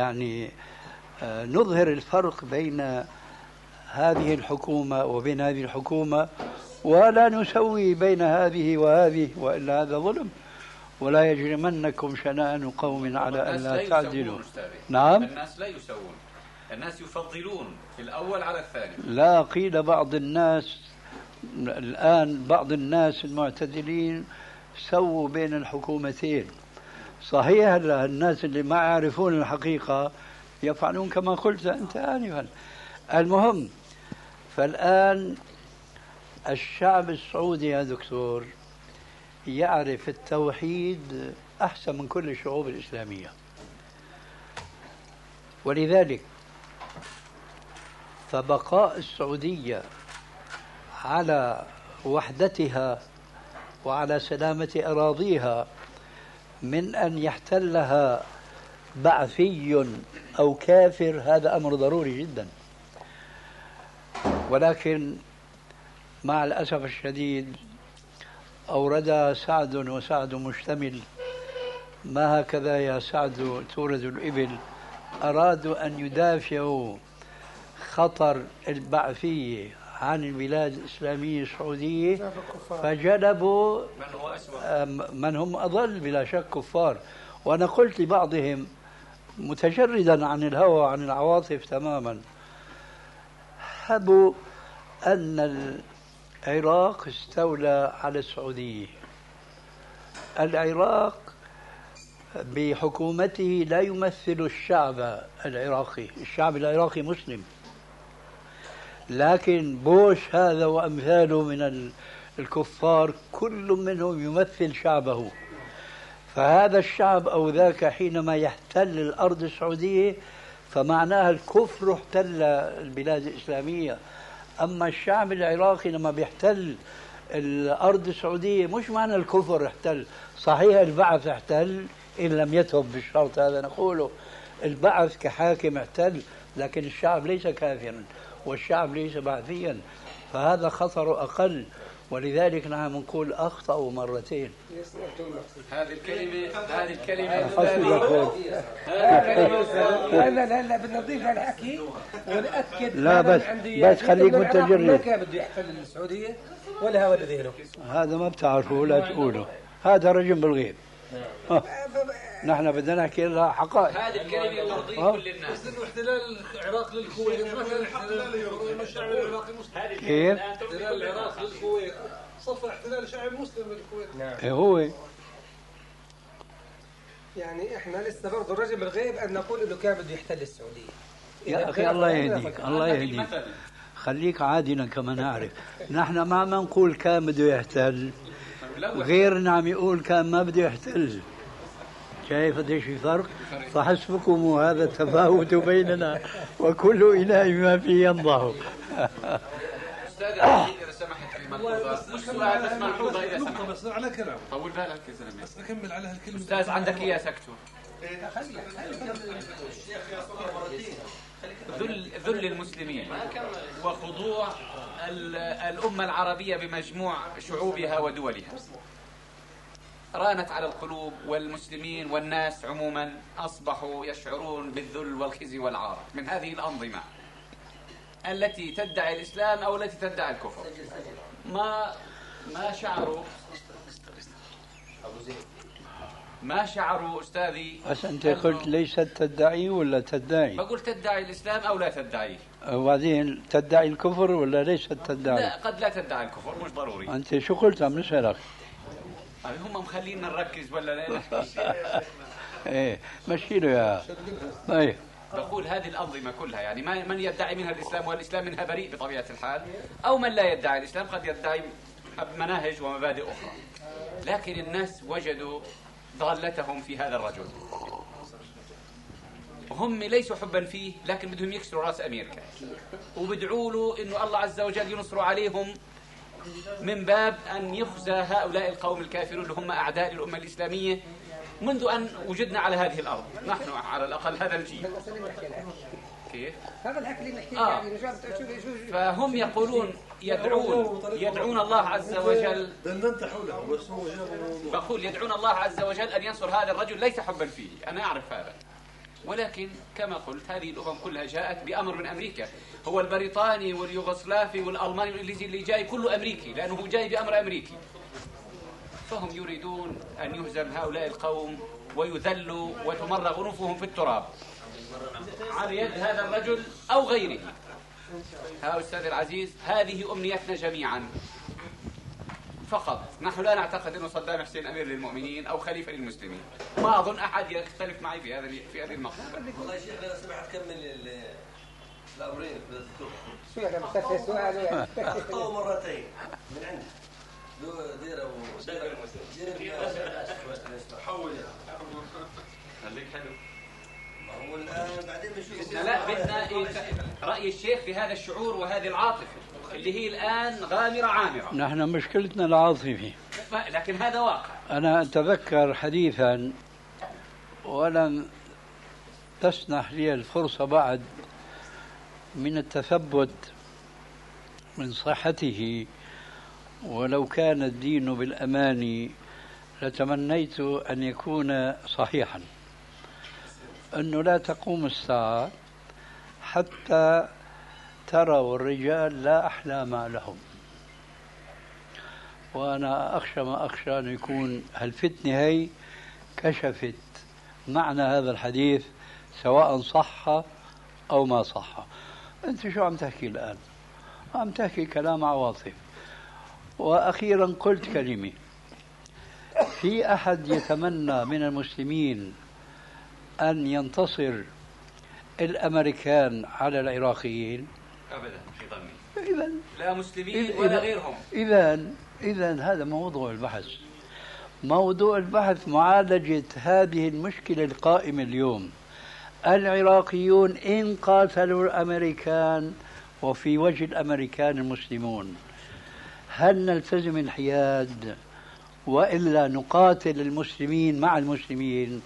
نظهر الفرق بين هذه الحكومة وبين هذه الحكومة، ولا نسوي بين هذه وهذه، وإلا هذا ظلم. ولا يجرمنكم شنآن قوم على أن لا تعدلوا. نعم، الناس لا يسوون، الناس يفضلون في الأول على الثاني. لا، قيل بعض الناس الآن، بعض الناس المعتدلين سووا بين الحكومتين. صحيح الناس اللي ما يعرفون الحقيقة يفعلون كما قلت أنت آنفا. المهم، فالآن الشعب السعودي يا دكتور يعرف التوحيد أحسن من كل الشعوب الإسلامية، ولذلك فبقاء السعودية على وحدتها وعلى سلامة أراضيها من أن يحتلها بعثي أو كافر هذا أمر ضروري جدا. ولكن مع الأسف الشديد أورد سعد وسعد مشتمل، ما هكذا يا سعد تورد الإبل. أرادوا أن يدافعوا خطر البعثية عن البلاد الإسلامية السعودية، فجلبوا من هم أضل بلا شك كفار. وأنا قلت لبعضهم متجردا عن الهوى وعن العواطف تماما: هبوا أن العراق استولى على السعودية. العراق بحكومته لا يمثل الشعب العراقي، الشعب العراقي مسلم، لكن بوش هذا وأمثاله من الكفار كل منهم يمثل شعبه. فهذا الشعب أو ذاك حينما يحتل الأرض السعودية فمعناها الكفر احتل البلاد الإسلامية. أما الشعب العراقي لما بيحتل الأرض السعودية مش معنى الكفر احتل. صحيح البعث احتل إن لم يتب بالشرط هذا نقوله، البعث كحاكم احتل، لكن الشعب ليس كافرا والشعب ليس بعثيا، فهذا خطر أقل. ولذلك نحن نقول أخطأوا مرتين. هذه الكلمة لا بدنا نضيف على الحكي ونأكد. لا بس خليك متجرد. ما كان بده يحتل السعودية ولا هو ذهنه. هذا ما بتعرفه لا تقوله، هذا رجم بالغيب. نحن بدنا نحكي لها حقائق. هذه الكلمة ترضي كل الناس. بس انه احتلال العراق للكويت مثلا الشعب العراقي مسلم. كيف؟ احتلال العراق للكويت صف احتلال الشعب المسلم للكويت. نعم. هو يعني احنا لسه برضه الرجل بالغيب ان نقول انه كان بده يحتل السعودية. يا أخي الله يهديك، الله يهديك، خليك عادنا كما نعرف. نحن ما نقول كان بده يحتل، غيرنا عم يقول كان ما بده يحتل. شايف قديش في فرق؟ فحسبكم هذا التفاوت بيننا وكل إله ما فيه ينضح. أستاذ إذا سمحت في ملحوظة، مش سؤال بس ملحوظة إذا سمحت. بس على كلام. طول بالك يا زلمة. بس نكمل على هالكلمة. أستاذ عندك إياه سكتوا. ذل المسلمين وخضوع الأمة العربية بمجموع شعوبها ودولها. رانت على القلوب، والمسلمين والناس عموما أصبحوا يشعرون بالذل والخزي والعار من هذه الأنظمة التي تدعي الإسلام أو التي تدعي الكفر. ما شعروا أستاذي. بس أنت قلت ليست تدعي ولا تدعي؟ بقول تدعي الإسلام أو لا تدعيه. وبعدين تدعي الكفر ولا ليست تدعي؟ لا، قد لا تدعي الكفر، مش ضروري. أنت شو قلت عم نسألك؟ هم مخلينا نركز ولا لا؟ ايه مشي له يا ايه. بقول هذه الأنظمة كلها يعني من يدعي منها الإسلام والإسلام منها بريء بطبيعة الحال، أو من لا يدعي الإسلام قد يدعي مناهج ومبادئ أخرى، لكن الناس وجدوا ضالتهم في هذا الرجل. هم ليسوا حبا فيه، لكن بدهم يكسروا رأس أمريكا وبدعوا له إنه الله عز وجل ينصر عليهم من باب أن يخزى هؤلاء القوم الكافرون اللي هم أعداء للأمة الإسلامية منذ أن وجدنا على هذه الأرض، نحن على الأقل هذا الجيل. كيف؟ هذا الحكي اللي نحكيه يعني فهم يقولون يدعون الله عز وجل. بقول يدعون الله عز وجل أن ينصر هذا الرجل ليس حبا فيه، أنا أعرف هذا، ولكن كما قلت هذه الأمم كلها جاءت بأمر من أمريكا. هو البريطاني واليوغوسلافي والألماني والإنجليزي اللي جاي كله أمريكي، لأنه جاي بأمر أمريكي. فهم يريدون أن يهزم هؤلاء القوم ويذلوا وتمرغ أنوفهم في التراب على يد هذا الرجل أو غيره. ها أستاذ العزيز، هذه أمنيتنا جميعا فقط. نحن لا نعتقد أنه صدام حسين أمير للمؤمنين أو خليفة للمسلمين. ما أظن أحد يختلف معي في هذه المقولة. والله يا شيخ لو سمحت كمل الأمرين شو يعني مستفى السؤال يعني أخطأوا مرتين من عندك ديره حول خليك حلو. هو الآن بعدين بنشوف. لا بدنا رأي الشيخ في هذا الشعور وهذه العاطفة اللي هي الآن غامرة عامرة. نحن مشكلتنا العاطفة، لكن هذا واقع. أنا أتذكر حديثا ولم تسنح لي الفرصة بعد من التثبت من صحته، ولو كان الدين بالأمان لتمنيت أن يكون صحيحا، أنه لا تقوم الساعة حتى تروا الرجال لا أحلام لهم. وأنا أخشى ما أخشى أن يكون هالفتنة هي كشفت معنى هذا الحديث سواء صح أو ما صح. أنت شو عم تحكي الآن؟ عم تحكي كلام عواطف. وأخيرا قلت كلمة، في أحد يتمنى من المسلمين أن ينتصر الأمريكان على العراقيين؟ أبدا في ظني. إذن لا مسلمين ولا غيرهم. إذن هذا موضوع البحث. موضوع البحث معالجة هذه المشكلة القائمة اليوم. العراقيون إن قاتلوا الأمريكان وفي وجه الأمريكان المسلمون، هل نلتزم الحياد وإلا نقاتل المسلمين مع المسلمين؟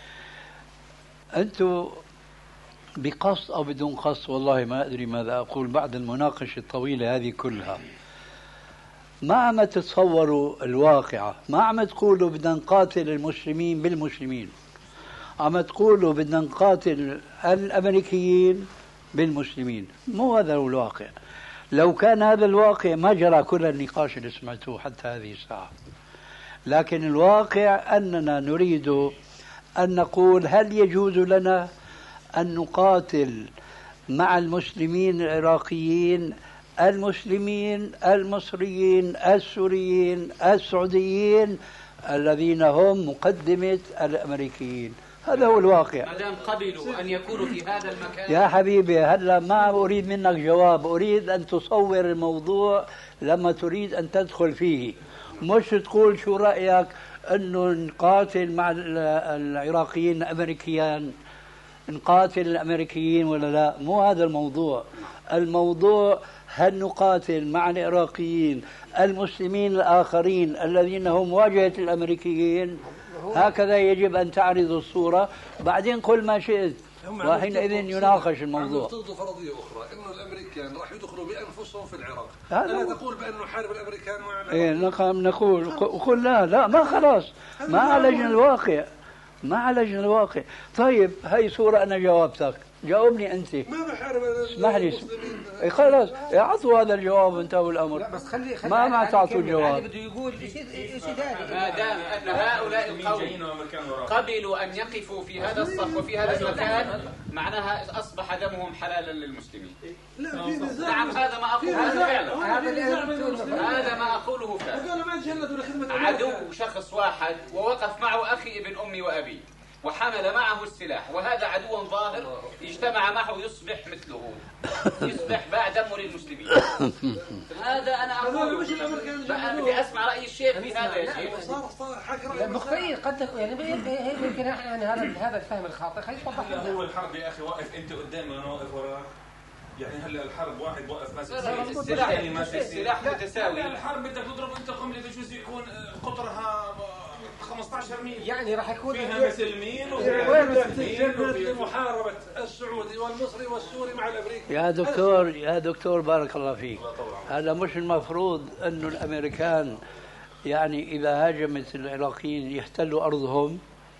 أنتم بقصد أو بدون قصد، والله ما أدري ماذا أقول بعد المناقشة الطويلة هذه كلها، ما عم تتصوروا الواقعة. ما عم تقولوا بدنا نقاتل المسلمين بالمسلمين، عم تقولوا بدنا نقاتل الأمريكيين بالمسلمين. مو هذا هو الواقع. لو كان هذا الواقع ما جرى كل النقاش اللي سمعتوه حتى هذه الساعة. لكن الواقع أننا نريد أن نقول هل يجوز لنا أن نقاتل مع المسلمين العراقيين، المسلمين المصريين السوريين السعوديين الذين هم مقدمة الأمريكيين. هذا هو الواقع. ما دام قبلوا أن يكونوا في هذا المكان. يا حبيبي هلا ما أريد منك جواب، أريد أن تصور الموضوع لما تريد أن تدخل فيه، مش تقول شو رأيك أنه نقاتل مع العراقيين الأمريكيين، نقاتل الأمريكيين ولا لا. مو هذا الموضوع. الموضوع هل نقاتل مع العراقيين المسلمين الآخرين الذين هم واجهة الأمريكيين. هكذا يجب أن تعرض الصورة. بعدين قل ما شئت. وحينئذ يناقش الموضوع. يفترضوا فرضية أخرى إنه الأمريكان راح يدخلوا بأنفسهم في العراق. هذا ألا تقول بأنه حارب الأمريكان معنا؟ إيه نقول وقل لا ما خلاص ما عالجنا الواقع ما عالجنا الواقع. طيب هاي صورة أنا جاوبتك جاوبني أنت. ما بحارب اسمح لي خلاص اعطوا هذا الجواب انتهوا الأمر. لا بس خلي ما تعطوا الجواب. بده يقول شيء ثاني. ما دام أن هؤلاء القوم قبلوا أن يقفوا في هذا الصف وفي هذا المكان معناها أصبح دمهم حلالا للمسلمين. نعم هذا ما أقوله فعلا. هذا ما أقوله فعلا. عدو شخص واحد ووقف معه أخي ابن أمي وأبي وحمل معه السلاح وهذا عدو ظاهر اجتمع معه يصبح مثله يصبح باع دمه للمسلمين. هذا أنا أقول بدي أسمع رأي الشيخ في هذا يا شيخ. مخطئين قد يعني يمكن هذا الفهم الخاطئ خلينا نوضح له. هو الحرب يا أخي واقف أنت قدامي وأنا واقف وراك. يعني هلا الحرب واحد واقف ماسك السلاح متساوي. الحرب بدك تضرب أنت قنبلة بجوز يكون قطرها 15 ميل. يعني راح يكون فيها مسلمين وفي محاربة السعودي والمصري والسوري مع الأمريكي. يا دكتور بارك الله فيك. هذا مش المفروض أنه الأمريكان يعني إذا هاجمت العراقيين يحتلوا أرضهم؟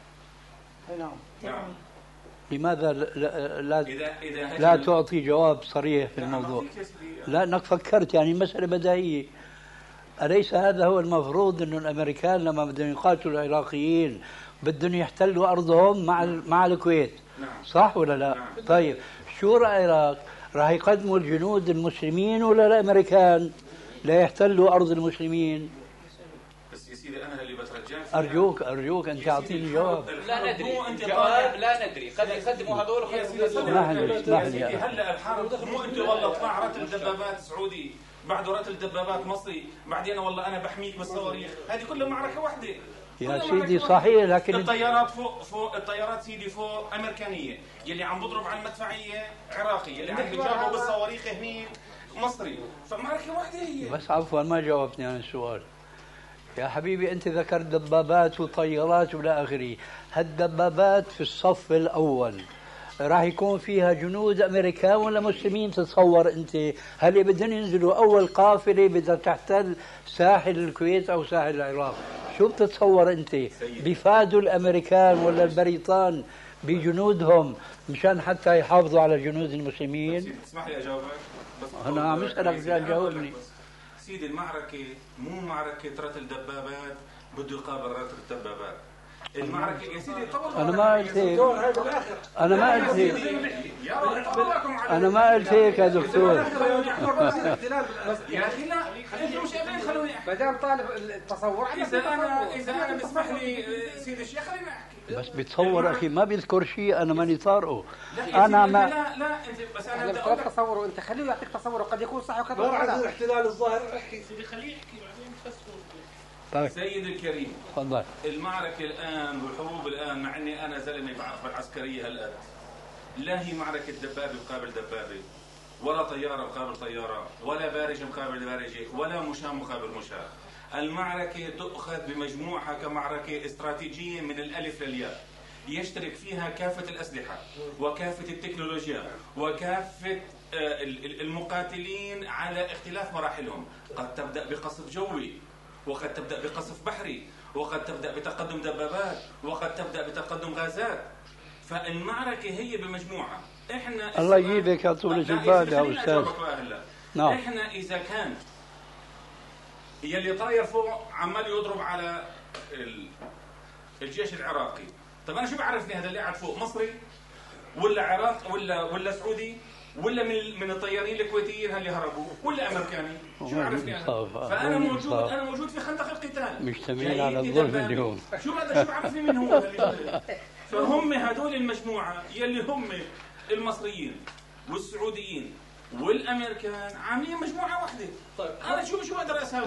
نعم. لماذا لا تعطي جواب صريح في الموضوع؟ لا أنك فكرت يعني مسألة بديهية. أليس هذا هو المفروض أن الأمريكان لما بدهم يقاتلوا العراقيين بدهم يحتلوا أرضهم مع الكويت صح ولا لا؟ طيب شو رأيك راح يقدموا الجنود المسلمين ولا الأمريكان لا يحتلوا أرض المسلمين؟ بس يا سيدي أنا اللي بترجاك أرجوك أن تعطيني جواب. لا ندري جواب لا ندري قد يقدموا هذول اسمح لي هلا الحرب مو أنت والله طلع رتل دبابات سعودي بعده رتل دبابات مصري بعدين والله أنا بحميك بالصواريخ. هذه كلها معركة واحدة يا سيدي صحيح لكن الطيارات فوق الطيارات سيدي فوق أمريكانية يلي عم بضرب على المدفعية عراقي يلي عم بيجابوا بالصواريخ هني مصري فمعركة واحدة هي. بس عفوا ما جاوبتني عن السؤال يا حبيبي. أنت ذكرت دبابات وطيارات ولا آخره. هالدبابات في الصف الأول راح يكون فيها جنود أمريكان ولا مسلمين؟ تتصور أنت هل بدهم ينزلوا أول قافلة بدها تحتل ساحل الكويت أو ساحل العراق؟ شو بتتصور أنت؟ بيفادوا الأمريكان ولا البريطان بجنودهم مشان حتى يحافظوا على جنود المسلمين؟ اسمح لي أجاوبك. أنا عم أسألك مشان جاوبني. سيدي المعركة مو معركة رتل دبابات بده يقابل رتل الدبابات. المعركة يا سيدي أنا ما قلت هيك. أنا ما قلت هيك يا دكتور. يا أخي لا أنتم مش قادرين خلوني أحكي. ما دام طالب التصور إذا أنا بسمح لي سيدي الشيخ خليني أحكي. بس بتصور أخي ما بيذكر شيء أنا ماني طارقه. أنا ما لا أنت بس أنا بدي أقول تصوره أنت خليه يعطيك تصوره قد يكون صح وقد يكون غلط. الاحتلال الظاهر احكي سيدي خليه يحكي بعدين تفسره. طيب. سيدي الكريم تفضل. المعركة الآن والحروب الآن مع أني أنا زلمة بعرف العسكرية هالقد لا هي معركة دبابة مقابل دبابة ولا طيارة مقابل طيارة ولا بارجة مقابل بارجة ولا مشاة مقابل مشاة. المعركة تؤخذ بمجموعها كمعركة استراتيجية من الألف للياء يشترك فيها كافة الأسلحة وكافة التكنولوجيا وكافة المقاتلين على اختلاف مراحلهم. قد تبدأ بقصف جوي وقد تبدأ بقصف بحري وقد تبدأ بتقدم دبابات وقد تبدأ بتقدم غازات. فالمعركة هي بمجموعة. احنا الله يجيبك يا طولة البال يا أستاذ. نعم. احنا إذا كان يلي طاير فوق عمال يضرب على الجيش العراقي، طب أنا شو بعرفني هذا اللي قاعد فوق مصري ولا عراق ولا سعودي ولا من الطيارين الكويتيين اللي هربوا ولا امريكاني؟ شو عرفني انا؟ فانا موجود في خندق القتال مجتمعين على الظلم اليوم. شو عرفني من هو اللي فهم هذول المجموعه يلي هم المصريين والسعوديين والامريكان عاملين مجموعه واحده. طيب انا شو اقدر اسوي؟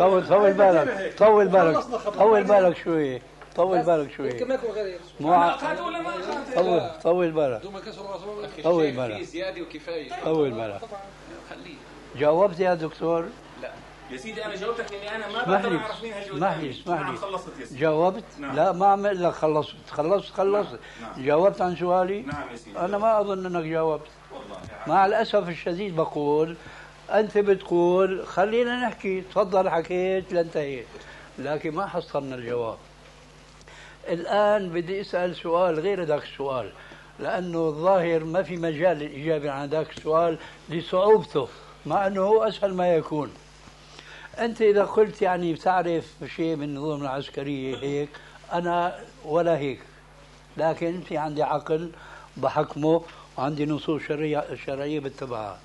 طول بالك شوي. طول بالك شوي. يمكن ما يكون غير قاتل ولا ما قاتل؟ طول بالك. في زياده وكفايه. طول بالك. جاوبت يا دكتور؟ لا. يا سيدي انا جاوبتك اني انا ما بقدر اعرف مين هالجواب. اسمح لي خلصت يا سيدي. جاوبت؟ نعم. لا ما عم اقول لك خلصت. نعم. جاوبت عن سؤالي؟ نعم يا سيدي. انا ما اظن انك جاوبت. والله مع الاسف الشديد بقول انت بتقول خلينا نحكي، تفضل حكيت لانتهيت، لكن ما حصلنا الجواب. الان بدي اسال سؤال غير ذاك السؤال، لانه الظاهر ما في مجال للاجابه عن ذاك السؤال لصعوبته، مع انه هو اسهل ما يكون. أنت إذا قلت يعني بتعرف شيء من النظم العسكرية هيك، أنا ولا هيك، لكن في عندي عقل بحكمه وعندي نصوص شرعية بتبعها.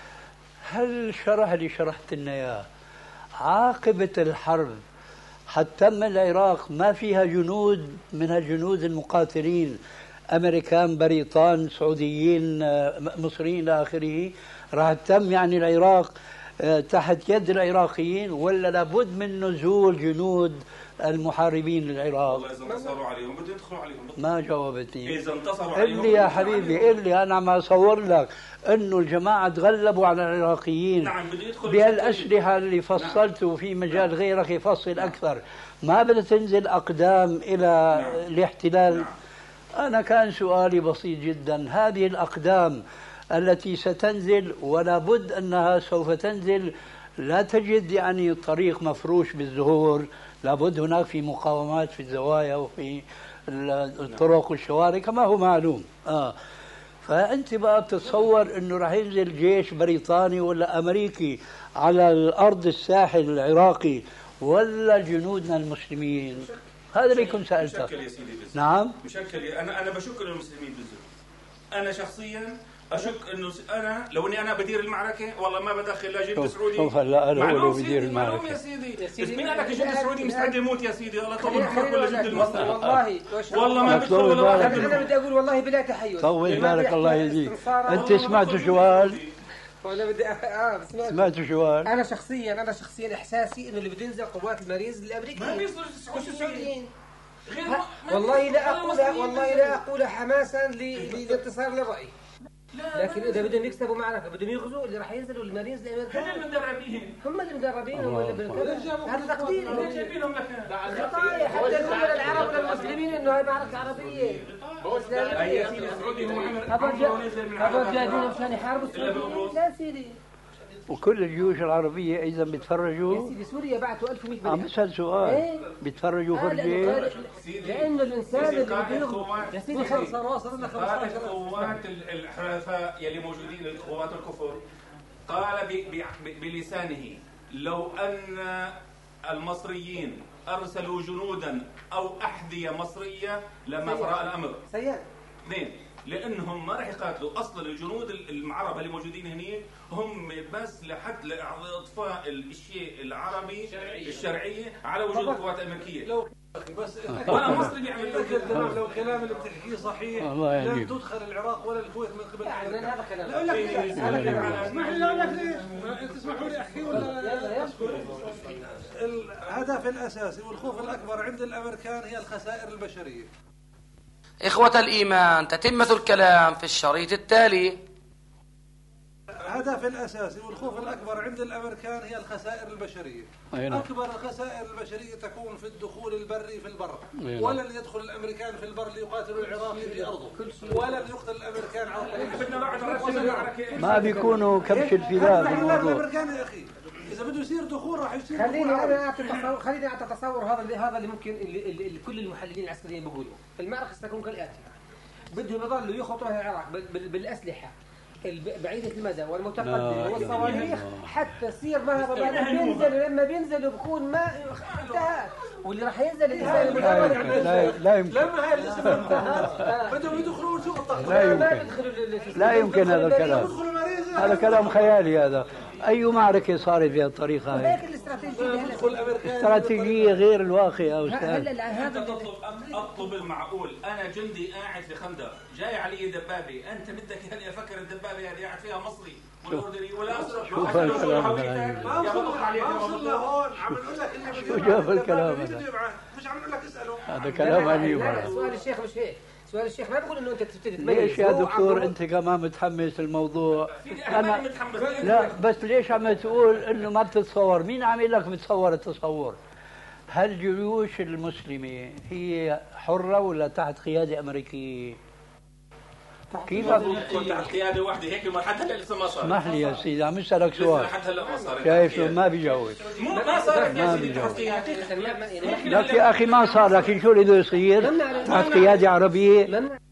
هل شرح لي شرحت لنا إياه عاقبة الحرب حتم العراق ما فيها جنود من الجنود المقاتلين أمريكان بريطان سعوديين مصريين إلى آخره، راح تم يعني العراق تحت يد العراقيين، ولا لابد من نزول جنود المحاربين للعراق؟ والله اذا انتصروا عليهم بده يدخلوا عليهم. ما جاوبتني. اذا انتصروا قل عليهم لي يا حبيبي، قل لي، انا عم اصور لك انه الجماعه تغلبوا على العراقيين. نعم بده يدخل بهالاسلحه اللي فصلته في مجال غيرك يفصل اكثر، ما بدها تنزل اقدام الى الاحتلال. انا كان سؤالي بسيط جدا، هذه الاقدام التي ستنزل ولا بد أنها سوف تنزل، لا تجد يعني طريق مفروش بالزهور، لابد هناك في مقاومات في الزوايا وفي الطرق والشوارع كما هو معلوم. فأنت بقى بتتصور أنه راح ينزل جيش بريطاني ولا أمريكي على الأرض الساحل العراقي ولا جنودنا المسلمين؟ هذا اللي كنت سألته. مشكل يا سيدي بس. نعم مشكل. أنا بشك إنه المسلمين بينزلوا. أنا شخصيا أشك إنه أنا لو إني أنا بدير المعركة والله ما بدخل لا جند سعودي. شوف هلا أنا هو اللي بدير المعركة. معلوم يا سيدي. بس مين قال لك الجند السعودي مستعد يموت يا سيدي؟ الله يطول عمرك ولا جند المصري. والله ما بدخل ولا واحد. أنا بدي أقول والله بلا تحيز. طول بالك الله يهديك. أنت سمعت شو قال؟ سمعت شو قال؟ أنا شخصيا إحساسي إنه اللي بده ينزل قوات المارينز الأمريكية. ما بيصير السعوديين. والله لا أقول حماسا للانتصار للرأي، لكن إذا بدهم يكسبوا معركة بدهم يغزوا، اللي راح ينزلوا المارينز الأمريكان هم اللي مدربين هذا تقديري. جايبينهم لك حتى يقولوا للعرب وللمسلمين إنه هاي معركة عربية هذول جايبينهم عشان يحاربوا السعوديين. لا سيدي، وكل الجيوش العربية إذا بيتفرجوا. يا سيدي سوريا بعثوا 1100 عم بسأل سؤال. بيتفرجوا في الجيش؟ لأنه الإنسان اللي بده يا سيدي صار وصلنا 15 القوات الحلفاء يلي موجودين القوات الكفر قال بلسانه لو أن المصريين أرسلوا جنودا أو أحذية مصرية لما فرأى الأمر. اثنين، لأنهم ما راح يقاتلوا أصلا الجنود المعربة اللي موجودين هناك هم بس لحد لإطفاء الشيء العربي الشرعية على وجود القوات الأمريكية. بس وانا مصري بيعمل لو الكلام اللي بتحكيه صحيح لن تدخل العراق ولا الكويت من قبل هذا كلام. لا لك اسمح لي اقول لك ليش تسمحوا لي احكي ولا الهدف الاساسي والخوف الاكبر عند الامريكان هي الخسائر البشريه. إخوة الإيمان، تتمة الكلام في الشريط التالي. الهدف الأساسي والخوف الأكبر عند الأمريكان هي الخسائر البشرية. أكبر الخسائر البشرية تكون في الدخول البري في البر. ولن يدخل الأمريكان في البر ليقاتلوا العراقيين في أرضه، ولن يقتل الأمريكان على ما بيكونوا كبش الفداء في الموضوع. الأمريكان يا أخي إذا بده يصير دخول راح يصير. خليني أعطي تصور هذا اللي ممكن اللي كل المحللين العسكريين بيقولوا. المعركة ستكون كالآتي: بدهم يضلوا يخطوا العراق بالأسلحة بعيدة المدى والمتقدمة والصواريخ حتى يصير ما بينزلوا، لما بينزلوا بكون ما انتهى، واللي راح ينزل لا يمكن. لما هاي الاسم انتهى بدهم يدخلوا سوق الطاقة. لا يمكن هذا الكلام. هذا كلام خيالي. هذا أي معركة صارت بهذه الطريقة هي؟ استراتيجية غير الواقع يا أستاذ. أطلب المعقول. أنا جندي قاعد في خندق جاي علي دبابة، أنت بدك هذه أفكر الدبابة هذه قاعد فيها مصري والأردني ولا أسرع. شوف الكلام شو جاب الكلام هذا؟ مش عم نقول لك اسأله. هذا كلام عجيب. سؤال الشيخ مش هيك، سؤال الشيخ ما بقول انه انت تبتدي تميز. ليش يا دكتور انت كمان متحمس الموضوع؟ انا متحمس. لا بس ليش عم تقول انه ما بتتصور؟ مين عامل لك بتصور التصور؟ هل الجيوش المسلمة هي حرة ولا تحت قيادة أمريكية؟ كيف تكون تحت قيادة واحدة هيك ما حتى هلا لسه ما صار. اسمح لي يا سيدي عم اسألك سؤال. حتى هلا ما صار. شايف ما بيجاوب. ما صار ما بيجاوب. لك يا أخي ما صار، لكن شو اللي بده يصير؟ تحت قيادة عربية.